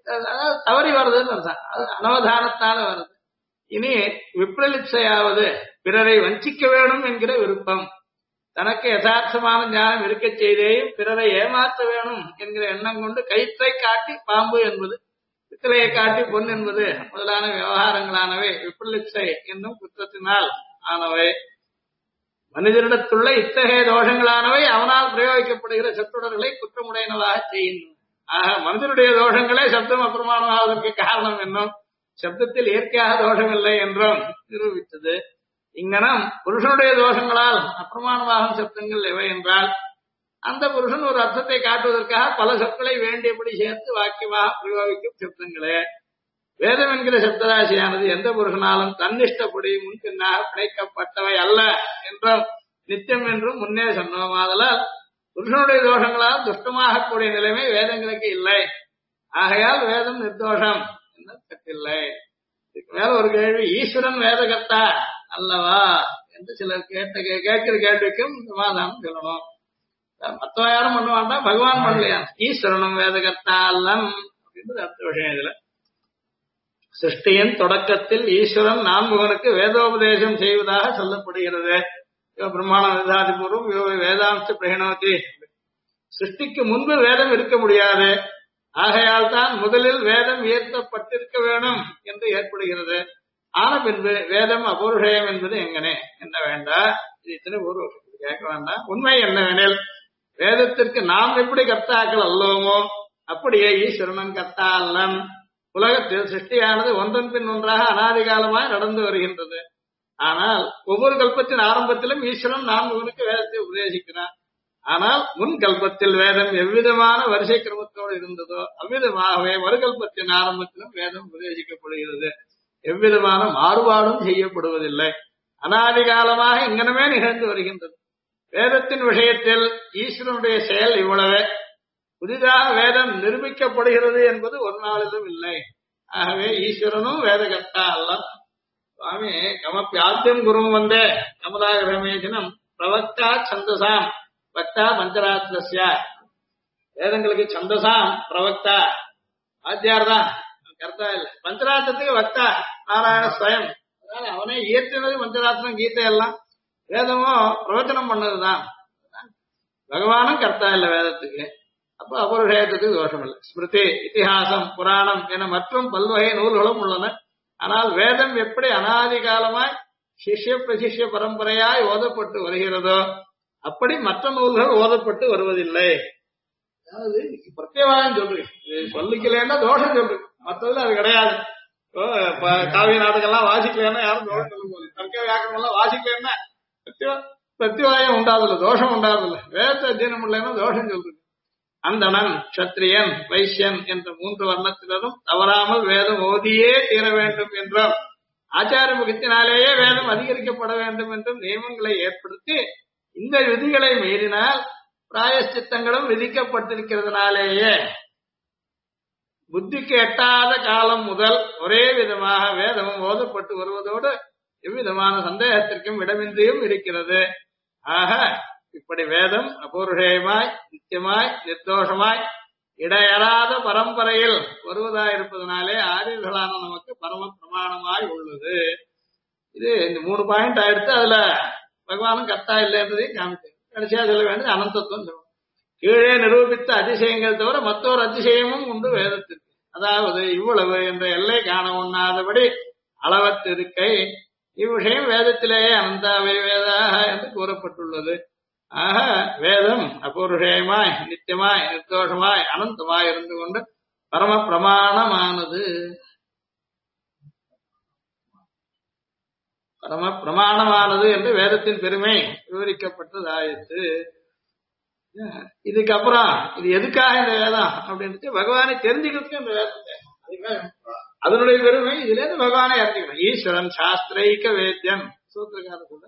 அதாவது தவறி வருதுன்னு அர்த்தம். அது அனவதானத்தால வருது. இனி விப்ரலிப்சையாவது பிறரை வஞ்சிக்க வேணும் என்கிற விருப்பம், தனக்கு யதார்த்தமான ஞானம் இருக்க செய்தேயும் பிறரை ஏமாற்ற வேணும் என்கிற எண்ணம் கொண்டு கயிற்றை காட்டி பாம்பு என்பது, பித்தளையை காட்டி பொன் என்பது முதலான விவகாரங்களானவை விப்ரலிப்சை என்னும் குற்றத்தினால் ஆனவை. மனிதனிடத்துள்ள இத்தகைய தோஷங்களானவை அவனால் பிரயோகிக்கப்படுகிற சத்துடர்களை குற்றமுடையனவாக செய்கின்றன. ஆக மனிதனுடைய தோஷங்களே சப்தம் அப்பிரமாணமாவதற்கு காரணம் என்னும், சப்தத்தில் இயற்கையாக தோஷமில்லை என்றும் நிரூபித்தது. இங்கனம் புருஷனுடைய தோஷங்களால் அப்பிரமாணமாகும் சப்தங்கள் எவை என்றால், அந்த புருஷன் ஒரு அர்த்தத்தை காட்டுவதற்காக பல சொற்களை வேண்டியபடி சேர்த்து வாக்கியமாக பிரயோகிக்கும் சப்தங்களே. வேதம் என்கிற சப்தராசியானது எந்த புருஷனாலும் தன்னிஷ்டப்படி முன்பின்னாக பிணைக்கப்பட்டவை அல்ல என்றும் நித்தியம் என்றும் முன்னே சொன்னோம். ஆதலால் புருஷனுடைய தோஷங்களால் துஷ்டமாக கூடிய நிலைமை வேதங்களுக்கு இல்லை. ஆகையால் வேதம் நிர்தோஷம் என்று கட்டில்லை. இதுக்கு மேல ஒரு கேள்வி, ஈஸ்வரன் வேதகர்த்தா அல்லவா என்று சிலர் கேட்கிற கேள்விக்கும் சமாதானம் சொல்லணும். மத்தவன் யாரும் பண்ண வேண்டாம், பகவான் பண்ணலையா, ஈஸ்வரனும் வேதகர்த்தா அல்லன் அப்படின்றது அடுத்த விஷயம். இதுல சிருஷ்டியின் தொடக்கத்தில் ஈஸ்வரன் நான்முகனுக்கு வேதோபதேசம் செய்வதாக சொல்லப்படுகிறது. பிரம்மாண வேதாதி பூர்வம் வேதாம்ச பிரகணவதி. சிருஷ்டிக்கு முன்பு வேதம் இருக்க முடியாது. ஆகையால் தான் முதலில் வேதம் இயற்றப்பட்டிருக்க வேணும் என்று ஏற்படுகிறது. ஆன பின்பு வேதம் அபௌருஷேயம் என்பது எங்கனே என்ன வேண்டாம், இது இத்தனை பூர்வம் கேட்க வேண்டாம். உண்மை என்னவெனில், வேதத்திற்கு நாம் எப்படி கர்த்தாக்கள் அல்லோமோ அப்படியே ஈஸ்வரனும் கர்த்தா அல்லன். உலகத்தில் சிருஷ்டியானது ஒன்றன் பின் ஒன்றாக அனாதிகாலமாய் நடந்து வருகின்றது. ஆனால் ஒவ்வொரு கல்பத்தின் ஆரம்பத்திலும் ஈஸ்வரன் நான்முகனுக்கு வேதத்தை உபதேசிக்கிறான். ஆனால் முன் கல்பத்தில் வேதம் எவ்விதமான வரிசை கிரமத்தோடு இருந்ததோ அவ்விதமாகவே மறுகல்பத்தின் ஆரம்பத்திலும் வேதம் உபதேசிக்கப்படுகிறது. எவ்விதமான மாறுபாடும் செய்யப்படுவதில்லை. அனாதிகாலமாக இங்கனமே நிகழ்ந்து வருகின்றது. வேதத்தின் விஷயத்தில் ஈஸ்வரனுடைய செயல் இவ்வளவே. புதிதாக வேதம் நிரூபிக்கப்படுகிறது என்பது ஒரு நாளிலும் இல்லை. ஆகவே ஈஸ்வரனும் வேதகர்த்தா அல்ல. சுவாமி கமப்பி ஆத்தியம் குரும் வந்தே கமலாகிரமேசனம் பிரவக்தா சந்தசாம் பக்தா பஞ்சராத்திரஸ்ய. வேதங்களுக்கு சந்தசாம் பிரவக்தா ஆத்தியார் தான், கர்த்தா இல்லை. பஞ்சராத்திரத்துக்கு வக்தா நாராயண ஸ்வயம். அதனால அவனே இயற்றினது பஞ்சராத்திரம் கீதை எல்லாம். வேதமோ பிரவச்சனம் பண்ணதுதான். பகவானும் கர்த்தா இல்லை வேதத்துக்கு. அப்ப அபௌருஷேயத்துக்கு தோஷம் இல்லை. ஸ்மிருதி, இதிஹாசம், புராணம் என மற்றும் பல்வகை நூல்களும் உள்ளன. ஆனால் வேதம் எப்படி அனாதி காலமாய் சிஷ்ய பிரசிஷ்ய பரம்பரையாய் ஓதப்பட்டு வருகிறதோ அப்படி மற்ற நூல்கள் ஓதப்பட்டு வருவதில்லை. அதாவது பிரத்யேகம் சொல்றீங்க, சொல்லிக்கலன்னா தோஷம் சொல்றீங்க, மற்றதுல அது கிடையாது. காவிய நாடகம்லாம் வாசிக்கலன்னா யாரும் தோஷம் சொல்லும் போது, தர்க்க வியாக்கரணம் எல்லாம் வாசிக்கலன்னா பிரத்யவாயம் உண்டாதுல, தோஷம் உண்டாதுல. வேதத்தை அத்தியனம் இல்லைன்னா தோஷம் சொல்றீங்க. அந்தணன், கத்திரியன், வைசியன் என்ற 3 வர்ணத்தினரும் தவறாமல் வேதம் ஓதியே தீர வேண்டும் என்றும் ஆச்சார முகத்தினாலேயே வேதம் அதிகரிக்கப்பட வேண்டும் என்றும் நியமங்களை ஏற்படுத்தி இந்த விதிகளை மீறினால் பிராயஷ்சித்தங்களும் விதிக்கப்பட்டிருக்கிறதுனாலேயே புத்திக்கு எட்டாத காலம் முதல் ஒரே விதமாக வேதமும் ஓதப்பட்டு வருவதோடு எவ்விதமான சந்தேகத்திற்கும் இடமின்றியும் இருக்கிறது. ஆக இப்படி வேதம் அபௌருஷேயமாய் நித்தியமாய் நிர்தோஷமாய் இடையறாத பரம்பரையில் வருவதாயிருப்பதனாலே ஆரியர்களான நமக்கு பரம பிரமாணமாய் உள்ளது. இது இந்த 3 பாயிண்ட் ஆயிடுத்து. அதுல பகவானும் கர்த்தா இல்லைன்றதையும் காமிச்சு கடைசியா சொல்ல வேண்டியது அனந்தத்துவம் சொல்லும். கீழே நிரூபித்த அதிசயங்கள் தவிர மற்றொரு அதிசயமும் உண்டு வேதத்திற்கு. அதாவது இவ்வளவு என்ற எல்லை காண உண்ணாதபடி அளவற்றிருக்கை. இவ்விஷயம் வேதத்திலேயே அனந்தாவை வேதாக என்று கூறப்பட்டுள்ளது. ஆக வேதம் அபௌருஷேயமாய் நித்தியமாய் நிர்தோஷமாய் அனந்தமாய் இருந்து கொண்டு பரம பிரமாணமானது. பரம பிரமாணமானது என்று வேதத்தின் பெருமை விவரிக்கப்பட்டதாயிற்று. இதுக்கப்புறம் இது எதுக்காக இந்த வேதம் அப்படின்ட்டு பகவானை தெரிஞ்சுக்கிறதுக்கு இந்த வேதத்தை, அதனுடைய பெருமை இதுல இருந்து பகவானை அறிஞ்சுக்கணும். ஈஸ்வரன் சாஸ்திரைக்க வேத்தியன் சூத்திரக்கார சொல்ல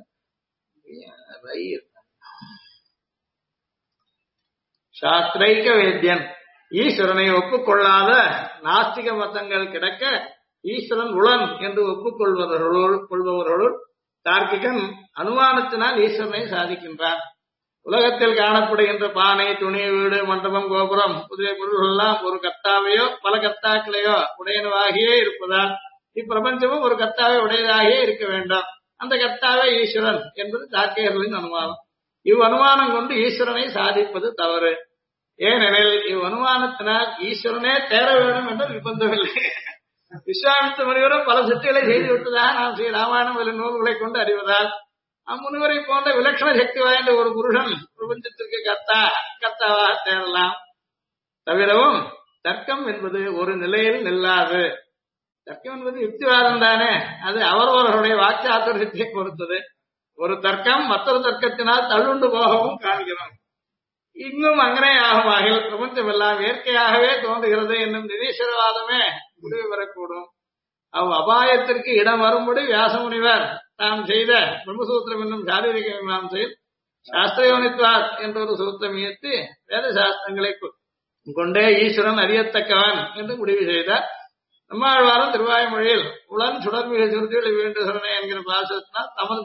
சாஸ்திரைக்க வேத்தியன். ஈஸ்வரனை ஒப்புக்கொள்ளாத நாஸ்திக மதங்கள் கிடக்க ஈஸ்வரன் உளன் என்று ஒப்புக்கொள்பவர்களுள் தார்க்கிகன் அனுமானத்தினால் ஈஸ்வரனை சாதிக்கின்றான். உலகத்தில் காணப்படுகின்ற பானை, துணி, வீடு, மண்டபம், கோபுரம் முதலிய பொருள்கள் எல்லாம் ஒரு கர்த்தாவையோ பல கர்த்தாக்களையோ உடையனவாகியே இருப்பதால் இப்பிரபஞ்சமும் ஒரு கர்த்தாவை உடையதாகியே இருக்க வேண்டும். அந்த கர்த்தாவே ஈஸ்வரன் என்பது தாக்கியர்களின் அனுமானம். இவ் அனுமானம் கொண்டு ஈஸ்வரனை சாதிப்பது தவறு. ஏனெனில் இவ் அனுமானத்தினால் ஈஸ்வரனே தேர வேண்டும் என்ற நிர்பந்தமில்லை. விஸ்வாமித்திர முனிவரும் பல சித்திகளை செய்து விட்டதாக நாம் ஸ்ரீ ராமாயணம் முதலிய நூல்களை கொண்டு அறிவதால் அம்முனிவரை போன்ற விலட்சண சக்தி வாய்ந்த ஒரு புருஷன் பிரபஞ்சத்திற்கு கர்த்தாவாக தேரலாம். தவிரவும் தர்க்கம் என்பது ஒரு நிலையில் நில்லாது. தர்க்கம் என்பது யுக்திவாதம் தானே, அது அவரவர்களுடைய வாக்கியாத்திரத்தை பொறுத்தது. ஒரு தர்க்கம் மற்றொரு தர்க்கத்தினால் தள்ளுண்டு போகவும் காண்கிறோம். இங்கும் அங்கனே ஆகுமாகில் பிரபஞ்சம் எல்லாம் இயற்கையாகவே தோன்றுகிறது என்னும் நிரீஸ்வரவாதமே முடிவு பெறக்கூடும். அபாயத்திற்கு இடம் வரும்படி வியாசமுனிவர் தாம் செய்த பிரம்மசூத்திரம் என்னும் சாரீரிக மீமாம்சையில் சாஸ்திரயோனித்வாத் என்ற ஒரு சூத்திரம் இயற்றி வேத சாஸ்திரங்களை கொண்டே ஈஸ்வரன் அறியத்தக்கவன் என்று முடிவு செய்தார். நம்மாழ்வாரும் திருவாய்மொழியில் உளன் சுடர்மிக சுருதிகள் வேண்டுகிறனே என்கிற பாசத்தினால் தமது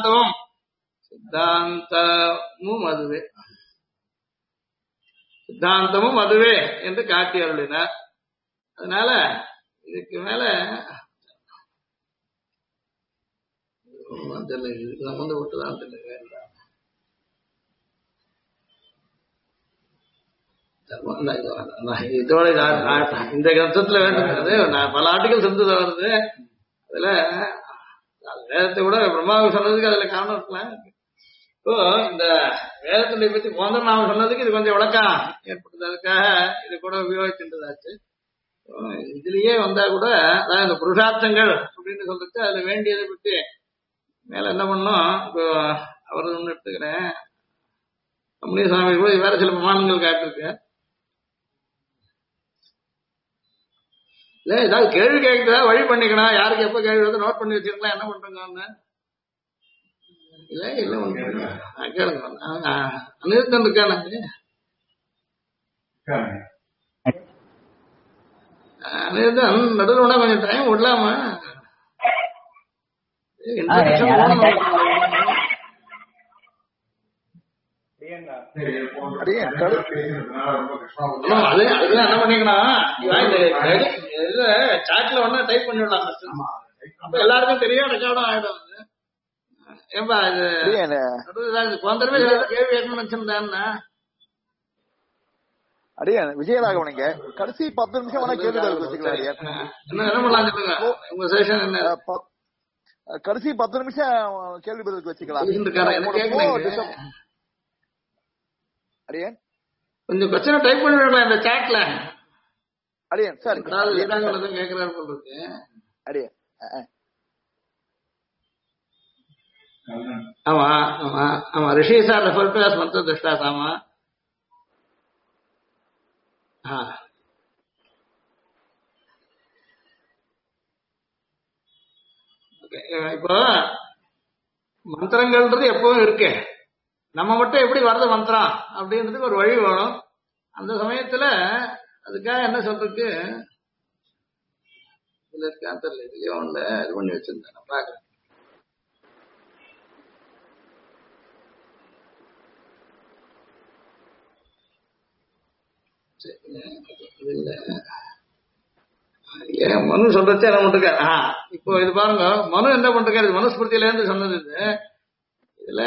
சித்தாந்தமும் அதுவே என்று காட்டி அருளினார். அதனால இதுக்கு மேல விட்டுதான் இதோட இந்த கிரந்தத்துல வேண்டியது நான் பல ஆர்டிகல்ஸ் இருந்தது வருது. அதுல வேதத்தை கூட பிரம்மாவை சொன்னதுக்கு அதுல காரணம் இருக்கலாம். இப்போ இந்த வேதத்தை பத்தி போந்த நாம சொன்னதுக்கு இது கொஞ்சம் விளக்கம் ஏற்பட்டது, அதுக்காக இது கூட உபயோகிக்கின்றதாச்சு. இதுலயே வந்தா கூட அதான் இந்த புருஷார்த்தங்கள் அப்படின்னு சொல்லிட்டு அதுல வேண்டியதை பத்தி மேல என்ன பண்ணோம். இப்போ அவர் ஒண்ணு எடுத்துக்கிறேன், அம்முனி சுவாமி கூட வேற சில பிரமாணங்கள் காட்டிருக்கு. இல்ல ஏதாவது கேள்வி கேட்குறதா வழி பண்ணிக்கணும், யாருக்கு எப்ப கேள்வி வந்து நோட் பண்ணி வச்சிருக்கலாம், என்ன பண்றீங்கன்னு இல்ல இல்ல ஒண்ணு கேளுங்க. அனிருத்தன் இருக்கானு அனிருத்தன் நடுவில் ஒண்ணா கொஞ்சம் டைம் விடலாம அதுதான் என்ன பண்ணிக்கணும், சாட்ல ஒண்ணா டைப் பண்ணிடலாம். அப்ப எல்லாருக்கும் தெரியும், ரெக்கார்டும் ஆயிடும். ஏன்பா இது போந்தரமே கேள்வி கேட்கணும்னு வச்சிருந்தேன்னா அடியா விஜயராகவன் நீங்க கடைசி 10 நிமிஷம் வேணா கேள்வி வச்சுக்கலாம். என்ன பண்ணலாம் சொல்லுங்க, உங்க செஷன் என்ன? கடைசி 10 நிமிஷம் கேள்வி பதிலுக்கு வச்சுக்கலாம். அடியன் கொஞ்சம் கொஸ்டின் டைப் பண்ணி விடலாம் இந்த சாட்ல. அடியன் சார் கேட்கிறாரு போல இருக்கு. அடியன் ஆமா ஆமா ஆமா rishi sir refer to as mantra drashta சாமா. இப்போ மந்திரங்கள்ன்றது எப்பவும் இருக்கு, நம்ம மட்டும் எப்படி வருது மந்திரம் அப்படின்றதுக்கு ஒரு வழி வேணும். அந்த சமயத்துல அதுக்காக என்ன சொல்றதுக்கு இதுல இருக்கான்னு தெரியல, இதுலயே ஒண்ணு இது பண்ணி வச்சிருந்தேன் நான் பாக்குறேன். மனு சொல்றச்சே என்ன பண்றாரு. இப்போ இது பாருங்க, மனு என்ன பண்றாரு, மனுஸ்மிருதியில இருந்து சொன்னது இது. இதுல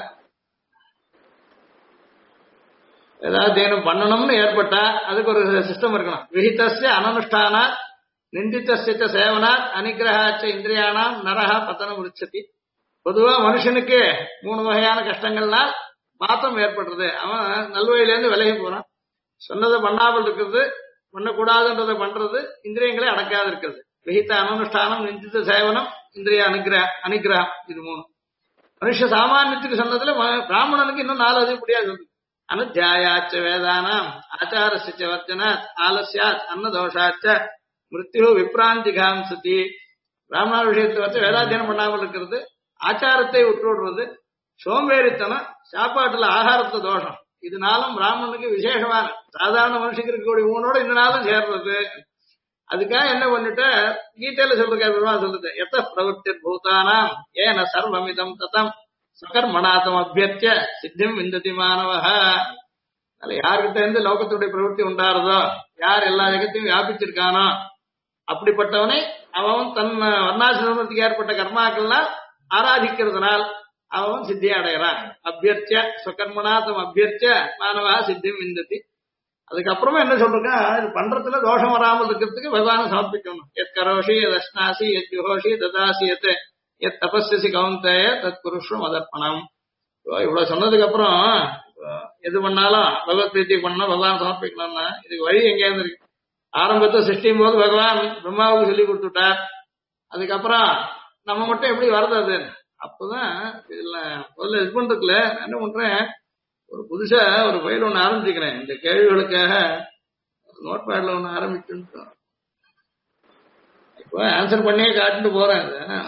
ஏதாவது ஏனும் பண்ணணும்னு ஏற்பட்டா அதுக்கு ஒரு சிஸ்டம் இருக்கணும். விஹிதஸ்ய அனனுஷ்டானா நிந்தித்தஸ்ய சேவனாத் அனிகிரகாச்ச இந்திரியானாம் நரஹா பத்தனம் உச்சதி. பொதுவா மனுஷனுக்கு 3 வகையான கஷ்டங்கள்னால் மாற்றம் ஏற்படுறது. அவன் நல்வழியிலேருந்து விலகி போறான். சொன்னதை பண்ணாமல் இருக்கிறது, பண்ணக்கூடாதுன்றதை பண்றது, இந்திரியங்களை அடக்காது இருக்கிறது. விஹித அனனுஷ்டானம் நிந்தித்த சேவனம் இந்திரிய அனிகிரகம், இது 3. மனுஷ சாமானியத்துக்கு சொன்னதுல பிராமணனுக்கு இன்னும் 4 அதிகப்படியா சொல்லுது. அனுத்தியாயாச்ச வேதானாம் ஆச்சாரஸ்ய வர்ஜனாத் ஆலஸ்யாத் அன்னதோஷாச்ச மிருத்யு விப்ராந்திகாம் சுத்தி. பிராமண விஷயத்தை வச்சு வேதாத்தியனம் பண்ணாமல் இருக்கிறது, ஆச்சாரத்தை விட்டுவிடுறது, சோம்பேறித்தனம், சாப்பாட்டுல ஆகாரத்து தோஷம், இதனாலும் பிராமணனுக்கு விசேஷமான சாதாரண மனுஷனுக்கு இருக்கக்கூடிய ஊனோட இந்த நாளும் சேர்றது. அதுக்காக என்ன பண்ணிட்ட கீதையில சொல்றாரு, சொல்றது எத்த பிரவர்த்தி பூதானாம் ஏன சர்வமிதம் ததம் சுகர்மணாத்தம் அபியர்த்திய சித்திம் விந்ததி மாணவஹ. அதுல யார்கிட்ட இருந்து லோகத்துடைய பிரவൃத்தி உண்டாருதோ, யார் எல்லா ஜெகத்தையும் வியாபிச்சிருக்கானோ அப்படிப்பட்டவனை அவன் தன் வர்ணாசிரமத்துக்கு ஏற்பட்ட கர்மாக்கள்லாம் ஆராதிக்கிறதுனால் அவன் சித்தியை அடைகிறான். அபியர்த்திய சுகர்மணாத்தம் அபியர்த்திய மாணவா சித்திம் விந்ததி. அதுக்கப்புறமா என்ன சொல்றா, இது பண்றதுல தோஷம் வராமல் இருக்கிறதுக்கு பகவானை சமர்ப்பிக்கணும். எத் கரோஷி எத் அஷ்னாசி எத் யுகோஷி ததாசி எத் தபஸ்யசி கௌந்தேய தத் குருஷ்வம் அதர்ப்பணம். இவ்வளவு சொன்னதுக்கு அப்புறம் எது பண்ணாலும் பகவத் பிரீத்தி பண்ணணும், பகவான் சமர்ப்பிக்கணும்னா இதுக்கு வழி எங்கேயிருந்து இருக்கு? ஆரம்பத்தை சிருஷ்டியும் போது பகவான் பிரம்மாவுக்கு சொல்லி கொடுத்துட்டார். அதுக்கப்புறம் நம்ம மட்டும் எப்படி வருது அது? அப்பதான் இதுல முதல்ல இது பண்றதுல என்ன பண்றேன், ஒரு புதுசா ஒரு ஃபைல் ஒண்ணு ஆரம்பிச்சுக்கிறேன். இந்த கேள்விகளுக்காக நோட் பேட்ல ஒண்ணு ஆரம்பிச்சுட்டு இப்போ ஆன்சர் பண்ணியே காட்டிட்டு போறேன்.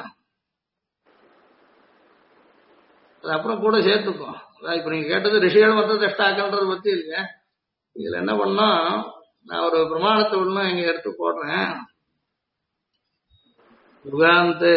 அது அப்புறம் கூட சேர்த்துப்போம். இப்ப நீங்க கேட்டது ரிஷிகள் மொத்தம் தெஷ்டாக்கல்ன்றத பத்தி இல்ல. இதுல என்ன பண்ணோம், நான் ஒரு பிரமாணத்தை ஒண்ணு இங்க எடுத்து போடுறேன். யுகாந்த்,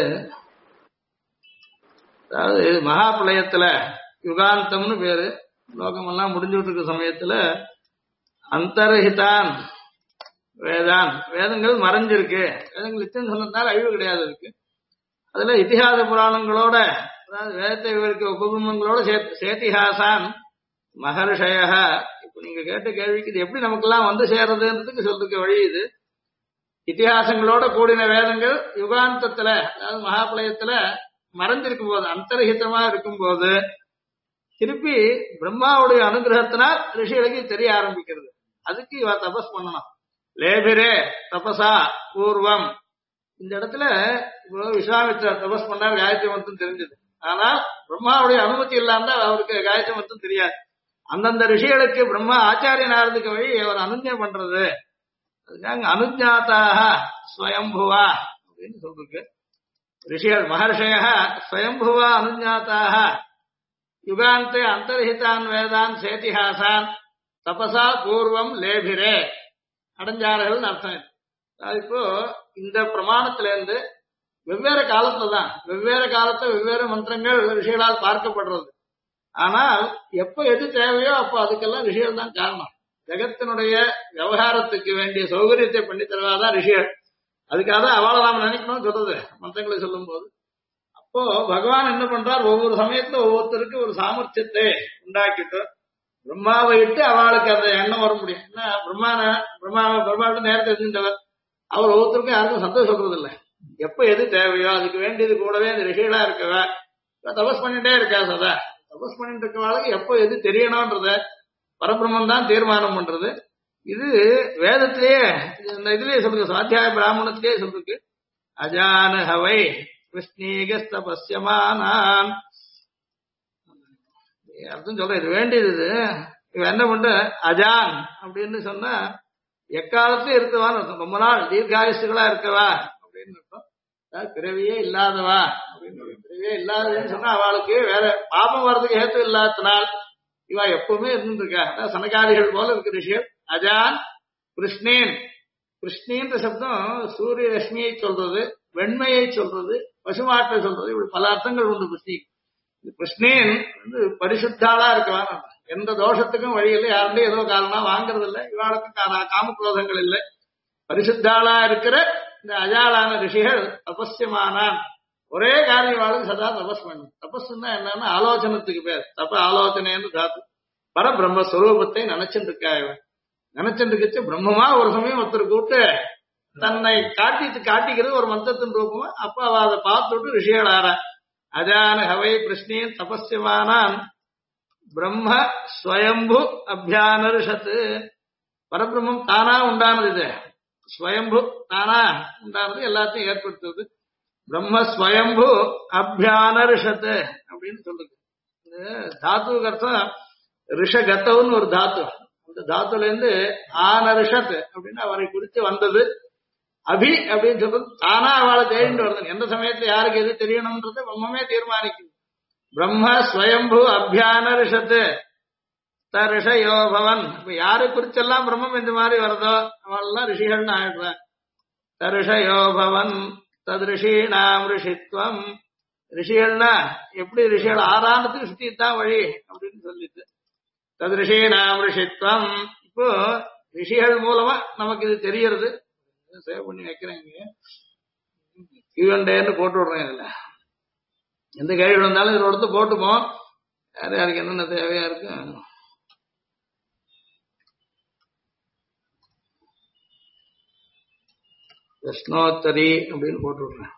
அதாவது மகாபிரளயத்துல யுகாந்தம்னு பேரு. லோகமெல்லாம் முடிஞ்சுட்டு இருக்க சமயத்துல அந்தர்ஹிதான் வேதான், வேதங்கள் மறைஞ்சிருக்கு. வேதங்கள் இத்தனை சொன்னதுனால அழிவு கிடையாது இருக்கு. அதுல இதிகாச புராணங்களோட, அதாவது வேதத்தை விவரிக்க உபகுமங்களோட சேத்திஹாசான் மகர்ஷய. இப்ப நீங்க கேட்ட கேள்விக்கு இது எப்படி நமக்கெல்லாம் வந்து சேர்றதுன்றதுக்கு சொல்றதுக்கு வழி இது. இத்திஹாசங்களோட கூடின வேதங்கள் யுகாந்தத்துல, அதாவது மகாபிரளயத்துல மறைஞ்சிருக்கும் போது, அந்தர்ஹிதமா இருக்கும் போது திருப்பி பிரம்மாவுடைய அனுகிரகத்தினால் ரிஷிகளுக்கு தெரிய ஆரம்பிக்கிறது. அதுக்கு இவ தபஸ் பண்ணணும். லேபிரே தபசா பூர்வம். இந்த இடத்துல விஸ்வாமித்திரர் தபஸ் பண்ணார், காயத்ரி மந்திரம் தெரிஞ்சது. ஆனால் பிரம்மாவுடைய அனுமதி இல்லாம அவருக்கு காயத்ரி மந்திரம் தெரியாது. அந்தந்த ரிஷிகளுக்கு பிரம்மா ஆச்சாரியன் ஆகிறதுக்கு வழி அவர் அனுஜ்ஞை பண்றது. அதுக்காக அனுஜாத்தாக ஸ்வயம்புவா அப்படின்னு சொல்லிருக்கு. ரிஷிகள் மகர்ஷய ஸ்வயம்புவா அனுஜாத்தாக யுகாந்தே அந்தர்ஹிதான் வேதான் சேதிஹாசான் தபசா பூர்வம் லேபிரே அடைஞ்சார்கள் அர்த்தம். இப்போ இந்த பிரமாணத்துல இருந்து வெவ்வேறு காலத்துலதான், வெவ்வேறு காலத்துல வெவ்வேறு மந்திரங்கள் ரிஷிகளால் பார்க்கப்படுறது. ஆனால் எப்ப எது தேவையோ அப்போ அதுக்கெல்லாம் ரிஷிகள் தான் காரணம். ஜெகத்தினுடைய விவகாரத்துக்கு வேண்டிய சௌகரியத்தை பண்ணி தருவாதான் ரிஷிகள். அதுக்காக தான் அவளை நாம நினைக்கணும்னு சொல்றது மந்திரங்களை சொல்லும் போது. அப்போ பகவான் என்ன பண்றார், ஒவ்வொரு சமயத்துல ஒவ்வொருத்தருக்கு ஒரு சாமர்த்தியத்தை உண்டாக்கிட்டு பிரம்மாவை இட்டு அவளுக்கு அந்த எண்ணம் வர முடியும். ஏன்னா பிரம்மாவிட்டு நேரத்தை தெரிஞ்சவர் அவர் ஒவ்வொருத்தருக்கும் யாருக்கும் சந்தோஷம் சொல்றது இல்லை. எப்ப எது தேவையோ அதுக்கு வேண்டியது கூடவே அந்த ரிஷிகளா இருக்கவ தபஸ் பண்ணிட்டே இருக்கா. சதா தபஸ் பண்ணிட்டு இருக்கவாளுக்கு எப்போ எது தெரியணும்ன்றத பரபிரம்மன் தான் தீர்மானம் பண்றது. இது வேதத்திலேயே இந்த இதுலயே சொல்றது, சுவாத்தியாய பிராமணத்திலேயே சொல்றது. அஜான ஹவை கிருஷ்ணீகஸ்தபஸ்யமானான் அர்த்தம் சொல்ற. இது வேண்டியது. இவ என்ன பண்ற, அஜான் அப்படின்னு சொன்னா எக்காலத்தையும் இருக்கவான்னு அர்த்தம். ரொம்ப நாள் தீர்காயுசுகளா இருக்கவா அப்படின்னு அர்த்தம். பிறவியே இல்லாதவா அப்படின்னு. பிறவியே இல்லாததுன்னு சொன்னா அவளுக்கு வேற பாபம் வர்றதுக்கு ஏற்று இல்லாதனால் இவா எப்பவுமே இருந்துட்டு இருக்கா. அதான் சனகாதிகள் போல இருக்கு ரிஷிகள். அஜான் கிருஷ்ணேன். கிருஷ்ணின்ற சப்தம் சூரிய ரஷ்மியை சொல்றது, வெண்மையை சொல்றது, பசுமாட்டை சொல்றது. இப்படி பல அர்த்தங்கள் உண்டு கிருஷ்ணி. கிருஷ்ணேன் வந்து பரிசுத்தாளா இருக்கலாம். எந்த தோஷத்துக்கும் வழி இல்லை. யாருடைய ஏதோ காரணம் வாங்குறது இல்லை. இவாளுக்கும் காமக்ரோதங்கள் இல்லை. பரிசுத்தாளா இருக்கிற இந்த அஜாலான ரிஷிகள் தபஸ்யமானான். ஒரே காரியம் வாழ்க்கை சதா தபஸ் பண்ணும். தபஸ்ன்னா என்னன்னா ஆலோசனத்துக்கு பேர். தப்ப ஆலோசனைன்னு தாத்து. பரபிரம்மஸ்வரூபத்தை நினைச்சுட்டு இருக்கா. நினைச்சுட்டு இருக்கச்சு பிரம்மமா ஒரு சமயம் ஒருத்தர் கூப்பிட்டு தன்னை காட்டிக்கிறது ஒரு மந்திரத்தின் ரூபமா. அப்ப அவ அதை பார்த்துட்டு ரிஷிகள் ஆற அஜான ஹவை கிருஷ்ணேன் தபஸ்யமானான் பிரம்ம ஸ்வயம்பு அபியானர்ஷத்து. பரபிரம்மம் தானா உண்டானது. இது ஸ்வயம்பு தானா உண்டானது, எல்லாத்தையும் ஏற்படுத்துவது. பிரம்ம ஸ்வயம்பு அபியானர்ஷத்து அப்படின்னு சொல்லுது. தாத்துக்கு அர்த்தம் ரிஷகத்தவுன்னு ஒரு தாத்து. அந்த தாத்துல இருந்து ஆனர்ஷத் அப்படின்னு அவரை குறித்து வந்தது. அபி அப்படின்னு சொல்றது தானா அவளை தேடிட்டு வருது. எந்த சமயத்துல யாருக்கு எது தெரியணும்ன்றது பிரம்மமே தீர்மானிக்குது. பிரம்ம ஸ்வயம்பு அபியானர்ஷத்து தரிஷயோ பவன். இப்ப யாரு குறிச்செல்லாம் பிரம்மம் இந்த மாதிரி வருதோ அவள்லாம் ரிஷிகள்னு ஆயிடுற. தரிஷயோ பவன் தத்ரிஷீணாம் ரிஷித்வம். ரிஷிகள்னா எப்படி ரிஷிகள் ஆறானதுக்கு சுத்தி தான் வழி அப்படின்னு சொல்லிட்டு தது ரிஷினாம் ரிஷித்வம். இப்போ ரிஷிகள் மூலமா நமக்கு இது தெரியறது. சேவ் பண்ணி வைக்கிறேன், Q&Aன்னு போட்டு விடுறேன். இதுல எந்த கேள்வி இருந்தாலும் இதில் எடுத்து போட்டுப்போம். யார் யாருக்கு என்னென்ன தேவையா இருக்கு. பிரஷ்னோத்தரி அப்படின்னு போட்டு விடுறேன்.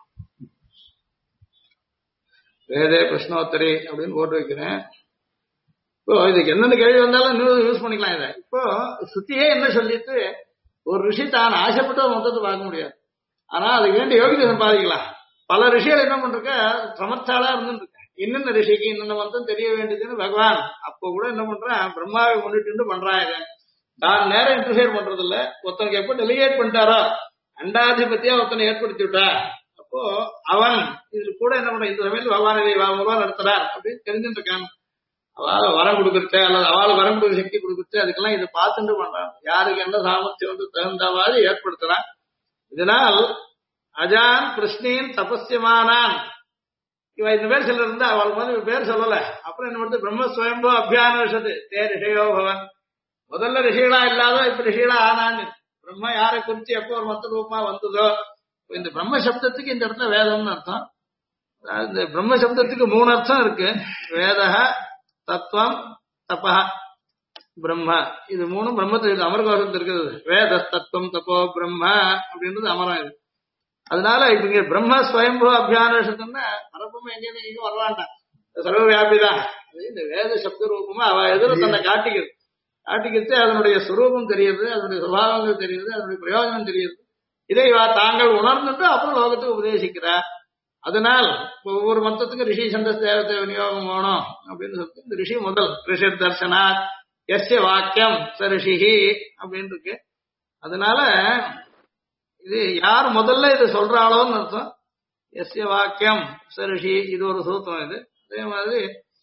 வேதே பிரஷ்னோத்தரி அப்படின்னு போட்டு வைக்கிறேன். இப்போ இதுக்கு என்னென்ன கேள்வி வந்தாலும் இன்னும் யூஸ் பண்ணிக்கலாம். இதை இப்போ சுத்தியே என்ன சொல்லிட்டு ஒரு ரிஷி தான் ஆசைப்பட்டு மொத்தத்தை பார்க்க முடியாது. ஆனா அதுக்கு வேண்டிய யோகிதை சம்பாதிக்கலாம். பல ரிஷிகள் என்ன பண்றாங்க, சமர்த்தாளா இருந்துருக்கு. இன்னென்ன ரிஷிக்கு இன்னென்ன மொத்தம் தெரிய வேண்டியதுன்னு பகவான் அப்போ கூட என்ன பண்றான், பிரம்மாவை முன்னிட்டு பண்றாங்க. தான் நேரம் இன்டர்ஃபியர் பண்றது இல்ல. ஒருத்தனுக்கு எப்ப டெலிகேட் பண்ணிட்டாரோ அண்டாதிபத்தியா ஒருத்தனை ஏற்படுத்தி விட்டா, அப்போ அவன் இது கூட என்ன பண்ற, இந்த சமயத்தில் பகவான் இதை மூலம் நடத்துறார் அப்படின்னு தெரிஞ்சுட்டு இருக்கான். அவளை வரம் கொடுக்குறது அல்லது அவளுக்கு வரம் கொடுக்குற சக்தி கொடுக்குறது, அதுக்கெல்லாம் இதை பார்த்துட்டு பண்றான். யாருக்கு என்ன சாமர்த்தியம் வந்து தகுந்த மாதிரி ஏற்படுத்துறான். இதனால் அஜான் கிருஷ்ணின் தபஸ்யமானான் இவன் இந்த பேர் சொல்ல இருந்தா அவளுக்கு வந்து பேர் சொல்லல. அப்புறம் என்ன பண்ணுறது, பிரம்ம ஸ்வயம்போ அபியானது தே ரிஷயோ பவன். முதல்ல ரிஷிகளா இல்லாதோ இப்ப ரிஷிகளா ஆனான்னு. பிரம்மா யாரை குறிச்சு எப்போ ஒரு மத்த ரூபமா வந்ததோ, இந்த பிரம்ம சப்தத்துக்கு இந்த இடத்துல வேதம்னு அர்த்தம். இந்த பிரம்ம சப்தத்துக்கு 3 அர்த்தம் இருக்கு. வேதஹ, தத்துவம், தபஹ, பிரம்மா. இது 3 பிரம்மத்துக்கு அமர்கோஷத்துல இருக்குது. வேத தத்துவம் தப்போ பிரம்ம அப்படின்றது அமரம். இது அதனால இப்ப இங்க பிரம்ம ஸ்வயம்பு அபியானம்னா பரப்பும் எங்க வரலான்டா, சர்வ வியாபிதான். இந்த வேத சப்த ரூபமா அவ எதிர தன்னை காட்டிக்கிட்டு அதனுடைய சுரூபம் தெரியுது, அதனுடைய சுபாவங்கள் தெரியுது, அதனுடைய பிரயோஜனம் தெரியுது. இதை தாங்கள் உணர்ந்துட்டு அப்புறம் லோகத்துக்கு உபதேசிக்கிறார். அதனால் ஒவ்வொரு மொத்தத்துக்கும் ரிஷி சந்தஸ் தேவத்தை விநியோகம் வேணும் அப்படின்னு சொல்லிட்டு இந்த ரிஷி முதல் ரிஷி தர்சனாத் எஸ்ய வாக்கியம் ச ரிஷிஹி அப்படின்னு இருக்கு. அதனால இது யார் முதல்ல இது சொல்றாளோன்னு அர்த்தம். எஸ்ய வாக்கியம் ச ரிஷி, இது ஒரு சூத்திரம். இது அதே மாதிரி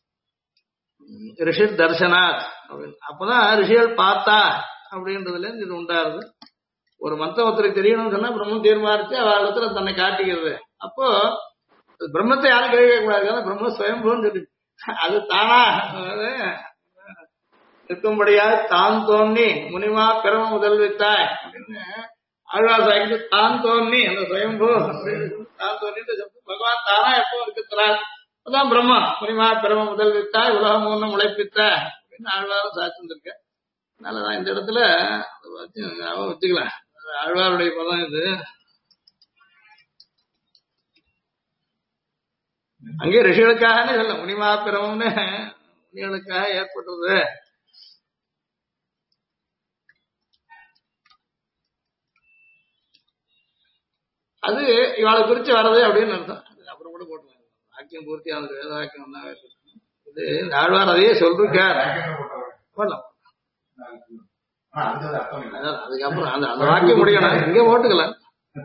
ரிஷி தர்சனாத் அப்படின்னு அப்பதான் ரிஷிகள் பார்த்தா அப்படின்றதுல இருந்து இது உண்டாருது. ஒரு மந்திரத்துக்கு தெரியணும்னு சொன்னா பிரம்மம் தீர்மானிச்சு அவ இடத்துல தன்னை காட்டிக்கிறது. அப்போ பிரம்மத்தை யாரும் கேட்க கூடாது. பிரம்ம ஸ்வயம்புன்னு சொல்லி அது தானா இருக்கும்படியா தான் தோன்றி முனிமா பிறம முதல்வித்தாய் அப்படின்னு ஆழ்வார் சாய்க்கு தான் தோன்றி அந்த சுயம்பு தான் தோன்றிட்டு பகவான் தானா எப்போ இருக்கிறார். அதான் பிரம்மா முனிமா பிறம முதல்வித்தாய் உலகம் ஒன்னும் உழைப்பித்த அப்படின்னு ஆழ்வாரும் சாய்ச்சிருக்க. அதனாலதான் இந்த இடத்துல வச்சுக்கலாம். ஆழ்வாருடைய பதம் இது. அங்கே ரிஷிகளுக்காக சொல்ல முனிமா பிறமம்னு முனிகளுக்காக ஏற்பட்டது. அது இவாளை குறிச்சு வர்றது அப்படின்னு அர்த்தம். அப்புறம் கூட போட்டுருவாங்க வாக்கியம் பூர்த்தி ஆகுது, வேத வாக்கியம் தான். இது ஆழ்வார் அதையே சொல்றார். அதுக்கப்புறம் அந்த வாக்கியம் முடியணும், இங்க போட்டுக்கலாம்.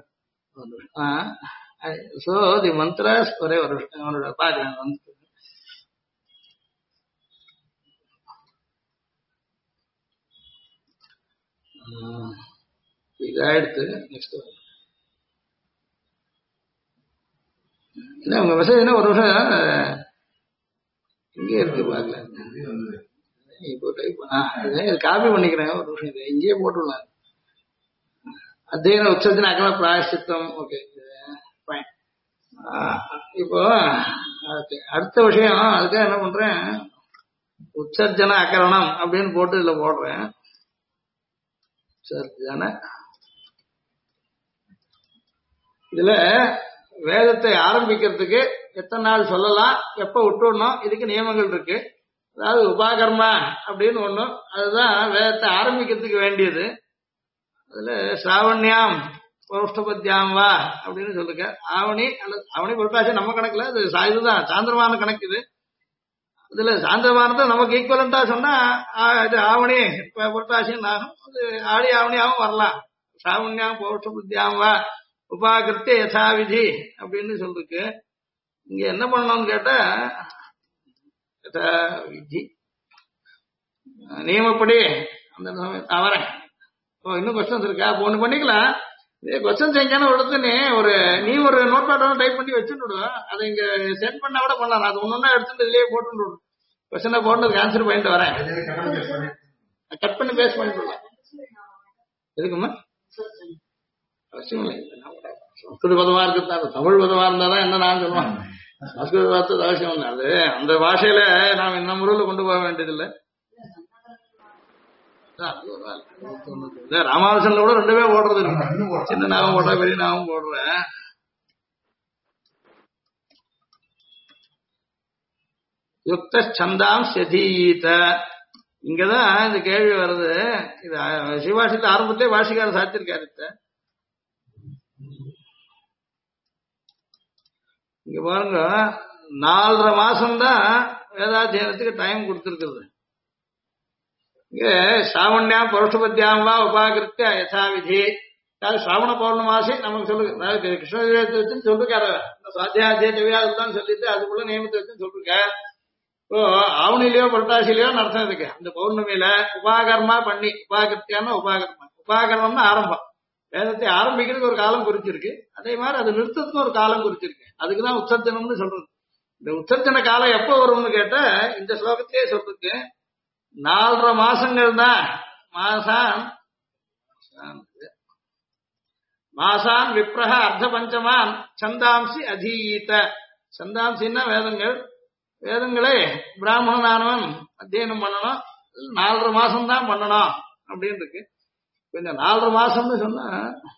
சோ தி மந்த்ராஸ் ஒரே ஒரு அவனோட பாக்குறேன் வந்து இதாயிடுத்து. நெக்ஸ்ட் என்ன உங்க மெசேஜ் என்ன ஒரு நிமிஷம் இங்கே இருக்கு பாக்கல. இப்போ டைப் காப்பி பண்ணிக்கிறேன் ஒரு நிமிஷம். இது இங்கேயே போட்டுடலாம். அத்தியன உச்சத்தின அகல பிராயஷ்சித்தம். Okay fine. இப்போ அடுத்த விஷயம் அதுக்காக என்ன பண்றேன், உச்சர்ஜன அகரணம் அப்படின்னு போட்டு இதுல போடுறேன். உச்சர்ஜன இதுல வேதத்தை ஆரம்பிக்கிறதுக்கு எத்தனை நாள் சொல்லலாம், எப்ப விட்டுடணும், இதுக்கு நியமங்கள் இருக்கு. அதாவது உபாகர்மா அப்படின்னு ஒண்ணு, அதுதான் வேதத்தை ஆரம்பிக்கிறதுக்கு வேண்டியது. அதுல சாவண்யாம் பௌஷ்டபத்யாம் வா அப்படின்னு சொல்லுங்க. ஆவணி அல்லது ஆவணி புரட்டாசி நம்ம கணக்குல அது இதுதான் சாந்திரமான கணக்கு. இது இதுல சாந்திரமானதை நமக்கு ஈக்குவலண்டா சொன்னா இது ஆவணி புரட்டாசின்னு ஆகும். அது ஆடி ஆவணியாவும் வரலாம். சாவண்யாம் பௌஷ்டபத்யாம் வா உபாகிருத்திய யதாவிதி அப்படின்னு சொல்லிருக்கு. இங்க என்ன பண்ணணும்னு கேட்டா யதாவிதி நியமப்படி அந்த வரேன். இன்னும் கொஸ்டின்ஸ் இருக்கா? ஒண்ணு பண்ணிக்கலாம். இதே கொஸ்டின் செஞ்சான உடனே ஒரு நியம அதையும் ஒரு நோட் பேட் டைப் பண்ணி வச்சுட்டு அதை இங்க சென்ட் பண்ணா கூட பண்ணலாம். அது ஒன்னொன்னா எடுத்துட்டு இதுலயே போட்டு கொஸ்டினை போட்டு ஆன்சர் பண்ணிட்டு வரேன். கட் பண்ணி பேஸ்ட் பண்ணிட்டு வரலாம். எதுக்குமா அவசியம் இல்லை. சம்ஸ்கிருத பதமா இருக்கிறதா தமிழ் பதமா இருந்தாதான் என்ன நான் சொல்லுவேன். சம்ஸ்கிருத வார்த்தை அவசியம் இல்லை. அது அந்த பாஷையில நாம் இந்த முறையில் கொண்டு போக வேண்டியதில்லை. ராமானுஜன்ல கூட ரெண்டுமே போடுறது இருக்கு. சின்ன நாமம் போடுற பெரிய நாமம் போடுறேன். யுக்த சந்தாம் சதீத இங்கதான் இந்த கேள்வி வருது. இது சிவாஷித்த ஆரம்பத்திலே வாசிக்கார சாத்திருக்காரு. இங்க பாருங்க 4.5 மாசம்தான் வேதாத்தியனத்துக்கு டைம் கொடுத்திருக்கிறது. இங்க சாவண்யா பருஷபத்தியாம் வா உபாகிருத்திய யதாவிதி ஸ்ராவண பௌர்ணமாசி நமக்கு சொல்லுங்க. கிருஷ்ணதேவத்தை வச்சுன்னு சொல்லிருக்காரு. சுவாத்தியாத்திய திவ்யாதான் சொல்லிட்டு அதுக்குள்ள நியமத்தை வச்சுன்னு சொல்லிருக்காரு. இப்போ ஆவணிலையோ புரட்டாசிலையோ நடத்தம் இருக்கு. அந்த பௌர்ணமியில உபாகர்மா பண்ணி உபாகிருத்தியான உபாகரணம்னா ஆரம்பம். வேதத்தை ஆரம்பிக்கிறதுக்கு ஒரு காலம் குறிச்சிருக்கு. அதே மாதிரி அது நிறுத்தத்துக்கு ஒரு காலம் குறிச்சிருக்கு. அதுக்குதான் உற்சர்ஜனம்னு சொல்றது. இந்த உற்சர்ஜன காலம் எப்போ வரும்னு கேட்டா இந்த ஸ்லோகத்திலே சொல்றது 4.5 மாசங்கள் தான். மாசான் விப்ரஹ அர்த்த பஞ்சமான் சந்தாம்சி அதீத. சந்தாம்சின்னா வேதங்கள். வேதங்களை பிராமணனானவன் அத்தியனம் பண்ணணும். 4.5 மாசம் தான் பண்ணணும் அப்படின்னு இருக்கு. இந்த 4.5 மாசம்னு சொன்னா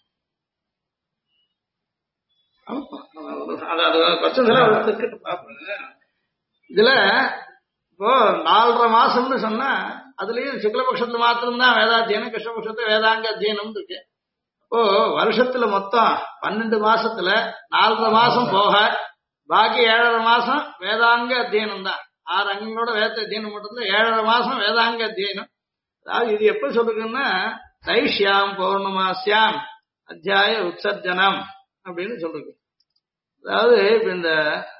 இதுல இப்போ 4.5 மாசம்னு சொன்னா அதுலயும் சுக்லபக்ஷத்துல மாத்திரம்தான் வேதாத்தியனம், கிருஷ்ணபக்ஷத்துல வேதாங்க அத்தியனம் இருக்கு. இப்போ வருஷத்துல மொத்தம் 12 மாசத்துல 4.5 மாசம் போக பாக்கி 7.5 மாசம் வேதாங்க அத்தியனம் தான். 6 அங்கங்களோட வேத அத்தியனம் மட்டும் 7.5 மாசம் வேதாங்க அத்தியனம். அதாவது இது எப்ப சொல்லுங்கன்னா தைஷ்யாம் பௌர்ணமாஸ்யாம் அத்தியாய உற்சர்ஜனம் அப்படின்னு சொல்றது. அதாவது இப்ப இந்த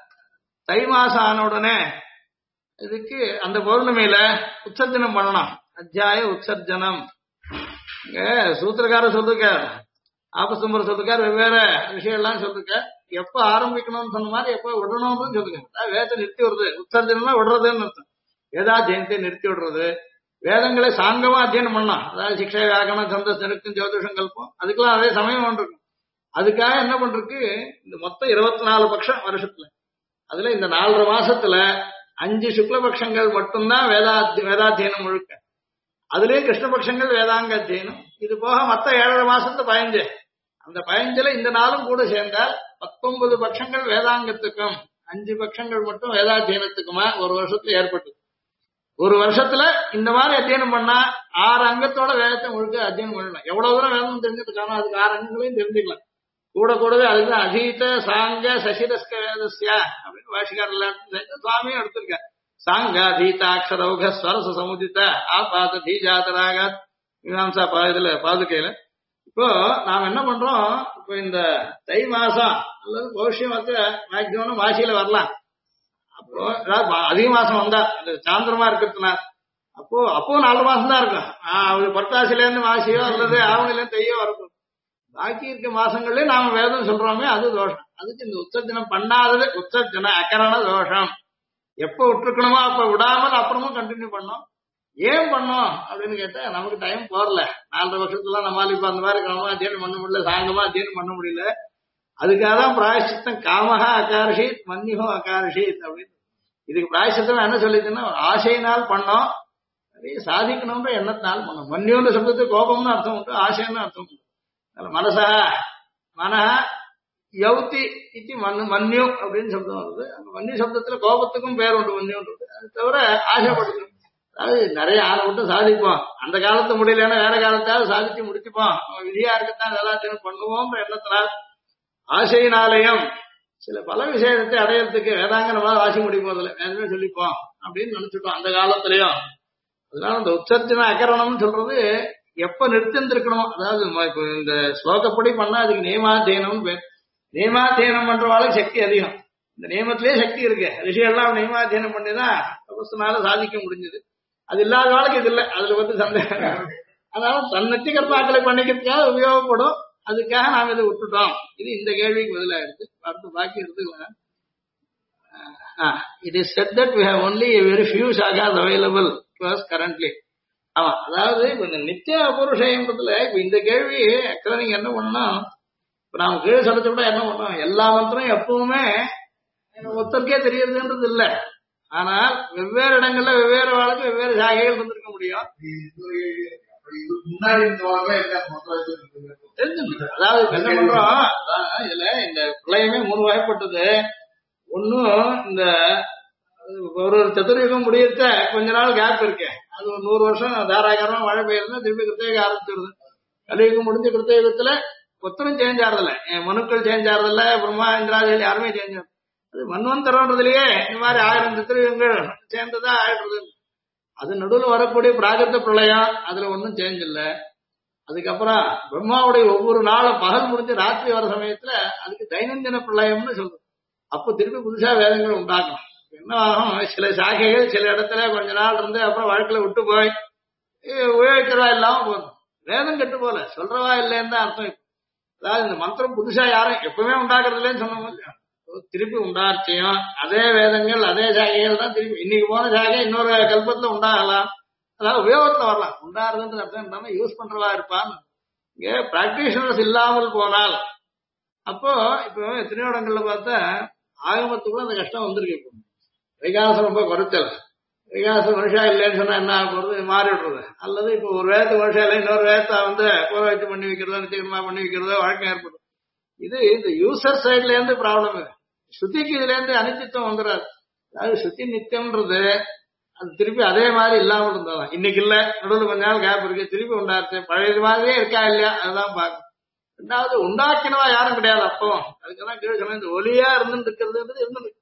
தை மாசம் ஆன உடனே இதுக்கு அந்த பௌர்ணமியில உற்சர்ஜனம் பண்ணணும். அத்தியாய உற்சர்ஜனம் சூத்திரக்காரர் சொல்லிருக்கார், ஆபஸ்தம்பர் சொல்லிருக்கார், வெவ்வேறு விஷயம் எல்லாம் சொல்லிருக்கார். எப்ப ஆரம்பிக்கணும்னு சொன்ன மாதிரி எப்ப விடணும்னு சொல்லிருக்காரு. வேதத்தை நிறுத்தி விடுறது உற்சர்ஜனம்னா விடுறதுன்னு அர்த்தம். வேதாத்தியனத்தை நிறுத்தி விடுறது. வேதங்களை சாங்கமா அத்தியனம் பண்ணலாம். அதாவது சிக்ஷை வியாக்கரணம் சந்தஸ் நிறுத்தம் ஜோதிஷம் கல்பம் அதுக்கெல்லாம் அதே சமயம் பண்றது. அதுக்காக என்ன பண்றதுக்கு இந்த மொத்தம் 24 பட்சம் வருஷத்துல அதுல இந்த 4.5 மாசத்துல 5 சுக்லபக்ஷங்கள் மட்டும்தான் வேதாத்தியனம் முழுக்க. அதுலயே கிருஷ்ணபக்ஷங்கள் வேதாங்க அத்தியனம். இது போக மொத்த 7.5 மாசத்துல 15. அந்த 15ல இந்த நாளும் கூட சேர்ந்தால் 19 பட்சங்கள் வேதாங்கத்துக்கும் 5 பட்சங்கள் மட்டும் வேதாத்தியனத்துக்குமா ஒரு வருஷத்துல ஏற்பட்டு. ஒரு வருஷத்துல இந்த மாதிரி அத்தியனம் பண்ணா 6 அங்கத்தோட வேதத்தை முழுக்க அத்தியனம் பண்ணலாம். எவ்வளவு தூரம் வேதம் தெரிஞ்சதுக்கான அதுக்கு 6 அங்கங்களையும் தெரிஞ்சுக்கலாம். கூடவே அதுதான் அதீத சாங்க சசிரஸ்க வேதஸ்யா அப்படின்னு பாஷிகாரர் சுவாமியும் எடுத்திருக்கார். சாங்க அதீதாட்சரௌக ஸ்வரச சமுதித்த ஆபாத தீஜாதராகாத் மீமாம்சா இதுல பாதுகையில. இப்போ நாம் என்ன பண்றோம், இப்போ இந்த தை மாசம் அல்லது பௌஷ்யம் மேக்சிமம் வாசியில வரலாம். அப்போ அதிக மாசம் வந்தா இந்த சாந்திரமா இருக்கிறதுனா அப்போ 4 மாசம் தான் இருக்கும். அவரு பட்டாசில இருந்து வாசியோ அல்லது ஆவணில இருந்து தையோ வரணும். பாக்கி இருக்க மாசங்களே நாம வேதம் சொல்றோமே அது தோஷம். அதுக்கு இந்த உற்சர்ஜனம் பண்ணாதது உற்சர்ஜன அகரண தோஷம். எப்ப விட்டுருக்கணுமோ அப்ப விடாமல் அப்புறமும் கண்டினியூ பண்ணோம். ஏன் பண்ணோம் அப்படின்னு கேட்டா நமக்கு டைம் போறல. 4 வருஷத்துல நம்மளால இப்ப அந்த மாதிரி கிரமமா அத்தியனம் பண்ண முடியல, சாங்கமா அத்தியனம் பண்ண முடியல. அதுக்காக தான் பிராயசித்தம் காமஹா அகாரிஷித் மன்னிஹோ அகாரிஷித் அப்படின்னு. இதுக்கு பிராயசித்தம் என்ன சொல்லிச்சுன்னா ஆசையினால் பண்ணோம், சாதிக்கணும்ன்ற எண்ணத்தினால் பண்ணோம். மன்னியோன்ற சப்தத்துக்கு கோபம்னு அர்த்தம் உண்டு, ஆசைன்னு அர்த்தம் உண்டு. மனசா மனஹ யௌதி இது மன்னியு அப்படின்னு சப்தம் வருது. அந்த மன்னிய சப்தத்துல கோபத்துக்கும் பேர் உண்டு மன்னியுன்றது. அது தவிர ஆசைப்படுது. அதாவது நிறைய ஆளை விட்டு சாதிப்போம். அந்த காலத்து முடியலன்னா வேற காலத்தாவது சாதிச்சு முடிச்சுப்போம். விதியா இருக்கத்தான் எல்லாத்தையும் பண்ணுவோம் எண்ணத்தினால் ஆசையினாலையும் சில பல விஷயத்தை அடையறதுக்கு வேதாங்க நம்மளால வாசி முடியும் போதில்லை வேதமே சொல்லிப்போம் அப்படின்னு நினைச்சுட்டோம் அந்த காலத்திலயும். அதனால இந்த உற்சர்ஜன அகரணம்னு சொல்றது எப்ப நிறுத்திருக்கணுமோ, அதாவது இப்ப இந்த ஸ்லோகப்படி பண்ணா அதுக்கு நியமாத்தியனம் பேர். நியமாத்தியனம் பண்றவாளுக்கு சக்தி அதிகம். இந்த நியமத்திலேயே சக்தி இருக்கு. ரிஷியெல்லாம் நியமாத்தியனம் பண்ணிதான் தபஸ்னால சாதிக்க முடிஞ்சது. அது இல்லாத வாழ்க்கை இது இல்லை. அதுல வந்து சந்தேகம். அதனால தன்னத்தி கர்மாக்களை பண்ணிக்கிறதுக்காக உபயோகப்படும். அதுக்காக நாம இதை விட்டுட்டோம். இது இந்த கேள்விக்கு பதிலா இருக்கு. அடுத்து பாக்கி எடுத்துக்கலாம். It is said that we have only a very few sagas available to us currently. ஆமா, அதாவது இப்ப இந்த நித்திய அபௌருஷயம்ன்றதுல இப்ப இந்த கேள்வி ஆக்சுவலா நீங்க என்ன பண்ணணும், இப்ப நாம கீழே சொல்லிச்ச கூட என்ன பண்ணோம், எல்லா மந்திரம் எப்பவுமே ஒருத்தருக்கே தெரியறதுன்றது இல்ல. ஆனால் வெவ்வேறு இடங்கள்ல வெவ்வேறு வாழ்க்கை வெவ்வேறு சாகைகள் இருந்திருக்க முடியும். தெரிஞ்சுங்க. அதாவது இப்ப என்ன பண்றோம், அதான் இதுல இந்த பிரளயமே 3 வகைப்பட்டது. ஒன்னும் இந்த ஒரு சதுர்யுகம் முடியத்த கொஞ்ச நாள் கேப் இருக்கு, அது ஒரு 100 வருஷம் தாராகாரமா மழை பெய்யுதுன்னா திரும்பி கிருத்தயுகம் ஆரம்பிச்சிருது. கலியுகம் முடிஞ்ச கிருத்தயுகத்துல ஒத்தரும் சேஞ்ச் ஆறதில்ல, மனுக்கள் சேஞ்ச் ஆறதில்ல, பிரம்மா இந்திராதிகள் யாருமே சேஞ்ச் ஆகுது. அது மன்வந்தரன்றதுலயே இந்த மாதிரி 1000 சதுர்யுகங்கள் சேர்ந்ததா ஆயிடுறது. அது நடுவில் வரக்கூடிய பிராகிருத பிரளயம், அதுல ஒன்றும் சேஞ்ச் இல்லை. அதுக்கப்புறம் பிரம்மாவுடைய ஒவ்வொரு நாளும் பகல் முடிஞ்சு ராத்திரி வர சமயத்துல அதுக்கு தைனந்தின பிரளயம்னு சொல்றது. அப்போ திருப்பி புதுசா வேதங்கள் உண்டாக்கணும். என்ன ஆகும், சில சாகைகள் சில இடத்துல கொஞ்ச நாள் இருந்து அப்புறம் வாழ்க்கையில விட்டு போய் உபயோகிக்கிறவா இல்லாம போதும். வேதம் கெட்டு போல சொல்றவா இல்லைன்னு தான் அர்த்தம். அதாவது இந்த மந்திரம் புதுசா யாரும் எப்பவுமே உண்டாக்குறது இல்லைன்னு சொன்ன திருப்பி உண்டாச்சியும் அதே வேதங்கள் அதே சாகைகள் தான் திருப்பி இன்னைக்கு போன சாகை இன்னொரு கல்பத்துல உண்டாகலாம், அதாவது உபயோகத்துல வரலாம். உண்டாடுறதுன்ற அர்த்தம் என்னன்னா யூஸ் பண்றவா இருப்பான்னு. இங்க பிராக்டிஷனர்ஸ் இல்லாமல் போனால் அப்போ இப்போ எத்தனையோ இடங்கள்ல பார்த்தா ஆகமத்துக்குள்ள அந்த கஷ்டம் வந்திருக்கு. இப்போ வைகாசம் ரொம்ப குறைச்சல், வைகாசம் மனுஷா இல்லைன்னு சொன்னா என்ன ஆக போறது, மாறி விடுறது. அல்லது இப்போ ஒரு வேதத்துக்கு மனுஷா இல்லை இன்னொரு வேதத்தை பூர்வத்து பண்ணி வைக்கிறதோ நிச்சயமா பண்ணி வைக்கிறதோ வழக்கம் ஏற்படும். இது இந்த யூசர் சைட்ல இருந்து ப்ராப்ளம். இது ஸ்ருதிக்கு இதுல இருந்து அனித்தியம் வந்துடாது. அதாவது ஸ்ருதி நித்தியம்ன்றது அது திருப்பி அதே மாதிரி இல்லாமல் இருந்தாலும் இன்னைக்கு இல்ல, நடுவில் கொஞ்ச நாள் கேப் இருக்கு, திருப்பி உண்டாச்சு பழைய மாதிரியே இருக்கா இல்லையா அதுதான் பார்க்கணும். ரெண்டாவது உண்டாக்கினவா யாரும் கிடையாது. அப்போ அதுக்கெல்லாம் கீழே சொன்ன இந்த ஒலியா இருந்துட்டு இருக்கிறது இருந்தது.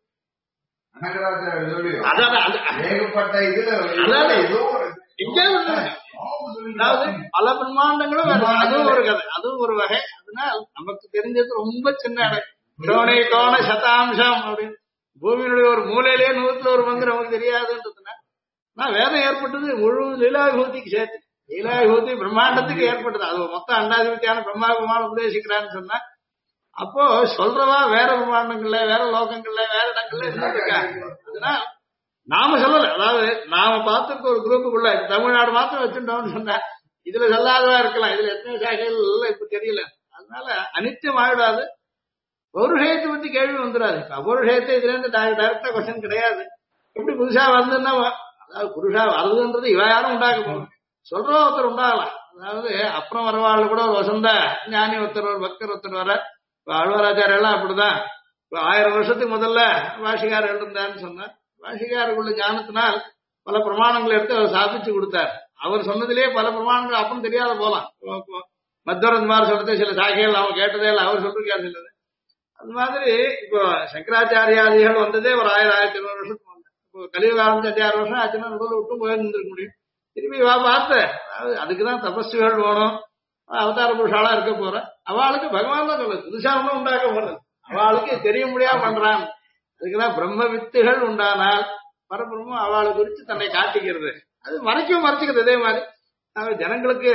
அதாவது பல பிரம்மாண்டங்களும் அதுவும் ஒரு கதை, அதுவும் ஒரு வகை. அதனால் நமக்கு தெரிஞ்சது ரொம்ப சின்ன இடம், கோணை கோண சதாம்சம் அப்படின்னு பூமியினுடைய ஒரு மூலையிலேயே 100ல் 1 பங்கு நமக்கு தெரியாதுன்றதுனா வேதம் ஏற்பட்டது முழு லீலாவிபூதிக்கு சேர்த்து. லீலாவிபூதி பிரம்மாண்டத்துக்கு ஏற்பட்டது. அது மொத்தம் அண்டாதிபத்தியான பிரம்மாண்டமான உபதேசிக்கிறான்னு சொன்னா அப்போ சொல்றவா வேற பிரம்மாண்டங்கள்ல வேற லோகங்கள்ல வேற இடங்கள்ல இருந்திருக்காங்க. அதனால நாம சொல்லல, அதாவது நாம பார்த்துருக்க ஒரு குரூப்புக்குள்ள தமிழ்நாடு மாத்திரம் வச்சுட்டோம்னு சொன்னா இதுல சொல்லாதவா இருக்கலாம், இதுல எத்தனை சாகைகள் இப்ப தெரியல. அதனால அனித்தியம் ஆயிடாது. பௌருஷயத்தை பத்தி கேள்வி வந்துடாது. அபௌருஷயத்தை இதுல இருந்து டைரக்டா கொஸ்டின் கிடையாது. எப்படி புதுசா வருதுன்னா, அதாவது புருஷா வருதுன்றது இவ யாரும் உண்டாக்க போகணும், சொல்றவா ஒருத்தர் உண்டாகலாம். அதாவது அப்புறம் வரவாள் கூட ஒரு வசந்த ஞானி ஒருத்தர் ஒரு பக்தர் ஒருத்தர் வர, இப்ப ஆழ்வாராச்சாரியெல்லாம் எல்லாம் அப்படிதான். இப்ப 1000 வருஷத்துக்கு முதல்ல பாஷிகார் இருந்தான்னு சொன்னார். பாஷிகாருக்குள்ள ஞானத்தினால் பல பிரமாணங்களை எடுத்து அவர் சாதிச்சு கொடுத்தார். அவர் சொன்னதிலேயே பல பிரமாணங்கள் அப்புறம் தெரியாத போலாம். மத்வரன் மாதிரி சொல்றது சில சாகைகள் அவன் கேட்டதே இல்லை, அவர் சொல்லிருக்காரு சிலது. அது மாதிரி இப்போ சங்கராச்சாரியாதிகள் வந்ததே ஒரு 1000-1200 வருஷத்துக்கு இப்போ கலியுக ஆரம்பிச்சு 5000 வருஷம் ஆச்சுன்னா நடுவில் விட்டு போயிருந்துருக்க முடியும். திரும்பி பார்த்த அதுக்குதான் தபஸ்விகள் வேணும், அவதார புருஷாலா இருக்க போற. அவளுக்கு பகவான் தான் சொல்லுது, புதுசா ஒன்றும் உண்டாக்க போறது, அவளுக்கு தெரிய முடியாம பண்றான். அதுக்குதான் பிரம்ம வித்துகள் உண்டானால் பரபிரம்மம் அவளை குறித்து தன்னை காட்டிக்கிறது. அது மறைச்சுக்கிறது. அதே மாதிரி ஜனங்களுக்கு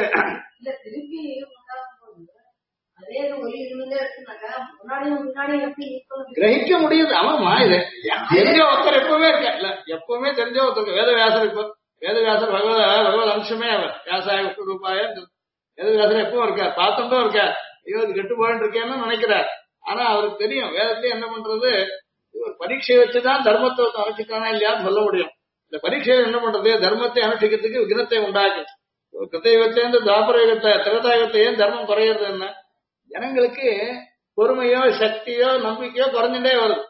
கிரகிக்க முடியுது. ஆமாமா, இது தெரிஞ்ச ஒருத்தர் எப்பவுமே இருக்க இல்ல, எப்பவுமே தெரிஞ்ச ஒருத்தர் வேதவியாசர். இப்போ வேதவியாசர் பகவத் அம்சமே அவர் வியாசாய ரூபாய வேதவியாசர் எப்பவும் இருக்கார், பார்த்துட்டும் இருக்கார். ஐயோ இது கெட்டு போயிட்டு இருக்கேன்னு நினைக்கிறார். ஆனா அவருக்கு தெரியும் வேதத்தையே என்ன பண்றது, ஒரு பரீட்சை வச்சுதான் தர்மத்தை அனுஷ்டிக்கானா இல்லையான்னு சொல்ல முடியும். இந்த பரீட்சையில் என்ன பண்றது, தர்மத்தை அனுஷ்டிக்கிறதுக்கு விக்னத்தை உண்டாக்கு. கிருத்தயுகத்திலேருந்து துவாபரயுகத்தை திரேதாயுகத்தை ஏன் தர்மம் குறையிறது என்ன, ஜனங்களுக்கு பொறுமையோ சக்தியோ நம்பிக்கையோ குறைஞ்சுட்டே வருது.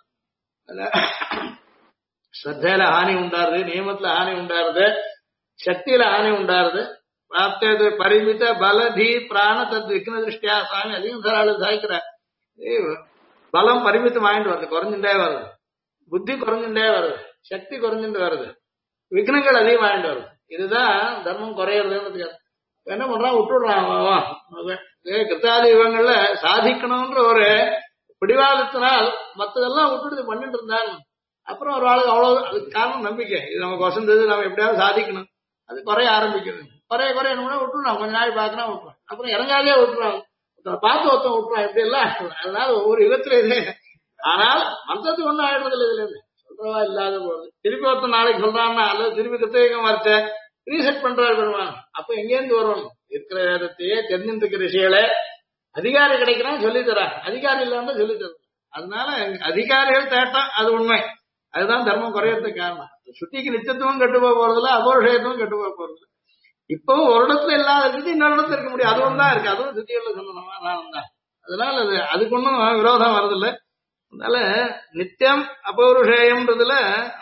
ஸ்ரத்தையில ஹானி உண்டாருது, நியமத்துல ஹானி உண்டாருது, சக்தியில ஹானி உண்டாருது. பிராப்தது பரிமித பலதி பிராண தத் விக்ன திருஷ்டியா சாமி அதிகம் சாராளு சாய்க்கிற பலம் பரிமித்தம் ஆயிட்டு வருது, குறைஞ்சுட்டே வருது. புத்தி குறைஞ்சுட்டே வருது, சக்தி குறைஞ்சுட்டு வருது, விக்னங்கள் அதிகம் ஆயிட்டு வருது. இதுதான் தர்மம் குறையறதுன்னு என்ன பண்றான், விட்டுடுறான். கிருத்தாதி யுகங்கள்ல சாதிக்கணும்ன்ற ஒரு பிடிவாதத்தினால் மற்றதெல்லாம் விட்டுட்டு பண்ணிட்டு இருந்தான். அப்புறம் ஒரு ஆளுக்கு அவ்வளவு, அதுக்கு காரணம் நம்பிக்கை. இது நமக்கு வசந்தது, நம்ம எப்படியாவது சாதிக்கணும், அது குறைய ஆரம்பிக்குது. குறைய என்ன விட்டுறான், கொஞ்ச நாள் பார்க்கணும் விட்டுறான், அப்புறம் இறங்காதே விட்டுறான். பார்த்து ஒருத்தன் விட்டுறான் இப்படி எல்லாம். அதனால ஒவ்வொரு யுகத்துல இது. ஆனால் மந்திரத்துக்கு ஒன்றும் ஆயிடுறதில்ல இதுல இருந்து சொல்றவா இல்லாத போகுது. திருப்பி ஒருத்தன் நாளைக்கு சொல்றான்னா அல்லது திருப்பி கிருத்தயுகம் வரச்ச ரீசெட் பண்றாரு பெருமான். அப்ப எங்கேருந்து வரும்? இருக்கிற வேதத்தையே தெரிஞ்சுட்டு இருக்கிற ரிஷிகளை அதிகாரி கிடைக்கிறான் சொல்லி தரான், அதிகாரி இல்லாம சொல்லி தரும். அதனால அதிகாரிகள் தேட்டம் அது உண்மை. அதுதான் தர்மம் குறையறதுக்கு காரணம். சுத்திக்கு நிச்சயத்துவம் கெட்டு போக போறதில்ல, அபௌருஷயத்துவம் கெட்டு போக போறதில்ல. இப்பவும் ஒரு இடத்துல இல்லாத இருக்குது இன்னொரு இடத்துல இருக்க முடியும். அதுவும் தான் இருக்கு. அதுவும் சுத்திகள்ல சொல்லணுமா நான் தான். அதனால அதுக்கு ஒன்றும் விரோதம் வரதில்லை. அதனால நித்தியம் அபௌருஷேயம்ன்றதுல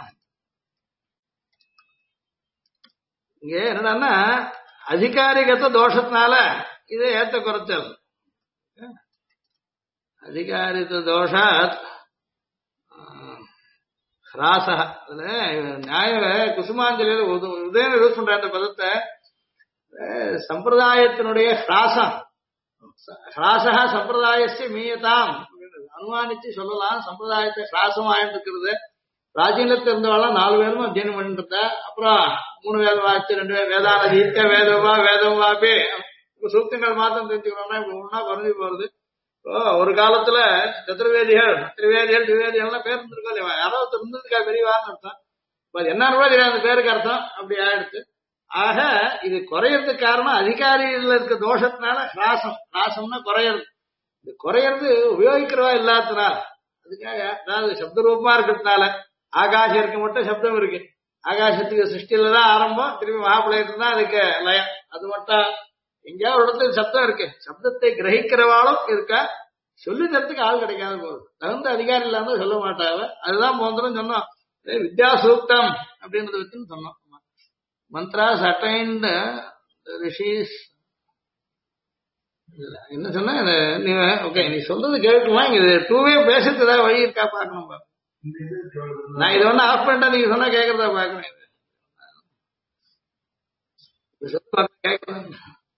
இங்க என்னடான்னா அதிகாரிகத்த தோஷத்தினால இதை ஏத்த குறைச்சல். அதிகாரித்த தோஷாத் ஹ்ராசா. அதுல நியாய குசுமாஞ்சலியில உதயம் யூஸ் பண்ற அந்த பதத்தை சம்பிரதாயத்தினுடைய ஹ்ராசம், ஹ்ராசா சம்பிரதாயத்தை மீயதாம் அனுமானிச்சு சொல்லலாம். சம்பிரதாயத்தை ஹ்ராசம் ஆயிருக்கிறது. பிராச்சீனத்துல இருந்தவெல்லாம் 4 பேரும் அத்தியனம் பண்ணிட்டு இருந்தா. அப்புறம் 3 வேதம் வாச்சு, 2 பேர் வேதான ஈர்க்க வேதவா வேதம் வாபே சூக்தங்கள் மாத்திரம் தெரிஞ்சுக்கணும்னா இப்ப ஒன்னா குறைஞ்சி போறது. ஒரு காலத்துல சதுர்வேதிகள் திரிவேதிகள்லாம் பேர் இருந்திருக்கோம் இல்லையா? யாராவது இருந்ததுக்கா பெரியவான்னு அர்த்தம். என்னன்னு கூட தெரியாது அந்த பேருக்கு அர்த்தம். அப்படி ஆயிடுச்சு. ஆக இது குறையறதுக்கு காரணம் அதிகாரிகள் இருக்க தோஷத்தினால ஹ்ராசம்னா குறையறது. இது குறையறது உபயோகிக்கிறவா இல்லாததுனால. அதுக்காக அதாவது சப்த ரூபமா இருக்கிறதுனால ஆகாசம் இருக்க மட்டும் சப்தம் இருக்கு. ஆகாசத்துக்கு சிருஷ்டில தான் ஆரம்பம், திருப்பி மகாபலயத்துல தான் அதுக்கு லயம். அது மட்டும் எங்கேயாவது ஒரு இடத்துல சப்தம் இருக்கு. சப்தத்தை கிரகிக்கிறவாலும் இருக்கா, சொல்லி தரத்துக்கு ஆள் கிடைக்காத போகுது. தகுந்த அதிகாரி இல்லாம சொல்ல மாட்டாங்க. அதுதான் போந்தரும் சொன்னோம். வித்யா சூக்தம் அப்படின்றத வச்சுன்னு சொன்னோம். மந்த்ராஸ் அட்டைன்ட் ரிஷிஸ் என்ன சொன்ன நீ ஓகே நீ சொல்றது கேட்கலாம். இங்க 2 பேசுறது ஏதாவது வழி இருக்கா பாக்கணும். நான் இதை ஒண்ணு ஆஃப் பண்ணிட்டா நீங்க சொன்னா கேட்கறதா பாக்கணும். கேட்கணும்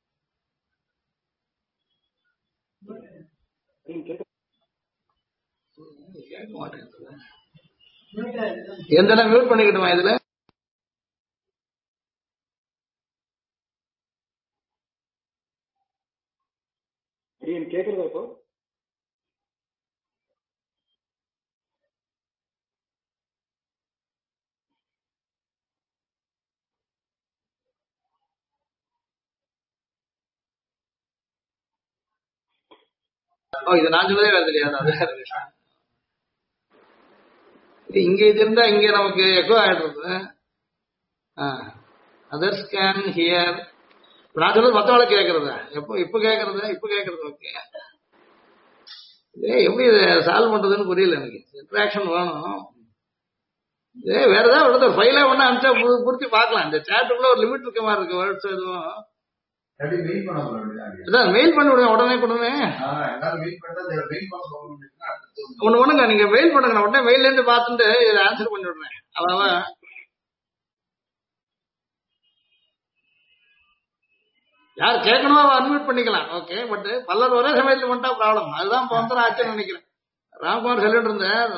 கேட்க மாட்டேங்குது. எந்த மியூட் பண்ணிக்கிட்டுமா இதுல? கேக்குறதா இப்போ? இது நான் சொல்லவே வேறு தெரியாது. அது இங்க இது இருந்தா இங்க நமக்கு எக்கோ ஆயிடுறது. Others can hear. நான் சொல்றது மத்தவளை கேட்கறதா? இப்ப கேட்கறது ஓகே. எப்படி இதை சால்வ் பண்றதுன்னு புரியல எனக்கு. இன்ட்ராக்ஷன் வேணும். வேற ஏதாவது ஒரு ஃபைலா ஒண்ணு அனுப்பிச்சா புரிச்சு பார்க்கலாம். இந்த சாட்டுக்குள்ள ஒரு லிமிட் இருக்க மாதிரி இருக்கு. வேர்ட்ஸ் எதுவும் மெயில் பண்ணி விடுங்க உடனே ஒண்ணு ஒண்ணுங்க. நீங்க மெயில் பண்ணுங்க, நான் உடனே மெயில இருந்து பார்த்துட்டு இதை ஆன்சர் பண்ணி விடுறேன். அதான் யார் கேட்கணுமோ அட்மிட் பண்ணிக்கலாம். ஓகே, பட் பல்லர் ஒரே சமயத்துல பண்ணிட்டா ப்ராப்ளம். அதுதான் போன்ற ஆச்சுன்னு நினைக்கிறேன். ராம்குமார் சொல்லிட்டு இருந்தேன்.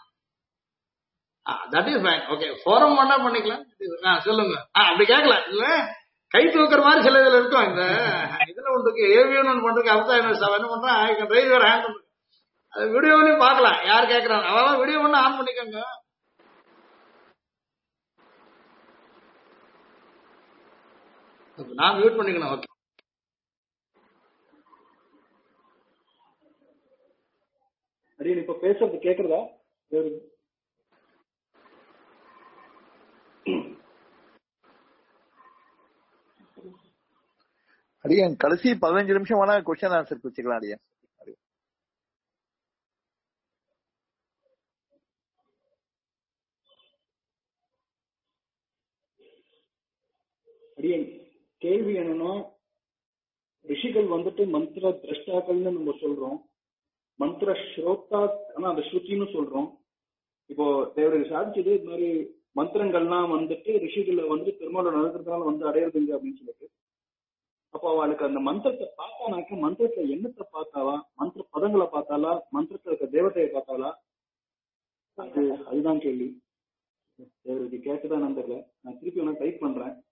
That is fine. Okay, forum பண்ணா பண்ணிக்கலாம். சொல்லுங்க. அப்படி கேட்கலாம். இல்ல கை தூக்குற மாதிரி சில இதுல இருக்கும். இந்த இதுல ஒன்றுக்கு ஏவியோன்னு ஒன்று பண்றதுக்கு அவதான் என்ன பண்றான், I can raise your hand. அது வீடியோவையும் பார்க்கலாம். யார் கேட்கறாங்க அவெல்லாம் வீடியோ ஒண்ணு ஆன் பண்ணிக்கோங்க. நான் மியூட் பண்ணிக்கணும். ஓகே, அரியன் இப்ப பேசுறது கேக்குறதா? அடியன் கடைசி 15 நிமிஷம் வேணா கொஸ்டின் ஆன்சர் வச்சுக்கலாம். அடியன் அடியன் கேள்வி என்னன்னா, ரிஷிகள் வந்துட்டு மந்திர திரஷ்டாக்கள்னு நம்ம சொல்றோம், மந்திர ஸ்ரோதா ஆனா அந்த ஸ்ருதின்னு சொல்றோம். இப்போ தேவருக்கு சாதிச்சது இது மாதிரி மந்திரங்கள்லாம் வந்துட்டு ரிஷிகளை வந்து பெருமாளோட நடக்கிறதுனால வந்து அடையிறதுங்க அப்படின்னு சொல்லிட்டு, அப்போ அவளுக்கு அந்த மந்திரத்தை பார்த்தானாக்க மந்திரத்துல என்னத்தை பார்த்தாளா, மந்திர பதங்களை பார்த்தாலா, மந்திரத்துல இருக்க தேவதையை பார்த்தாலா? அதுதான் கேள்வி. தேவருக்கு கேட்டுதான் தெரியல. நான் திருப்பி வேணா டைப் பண்றேன்.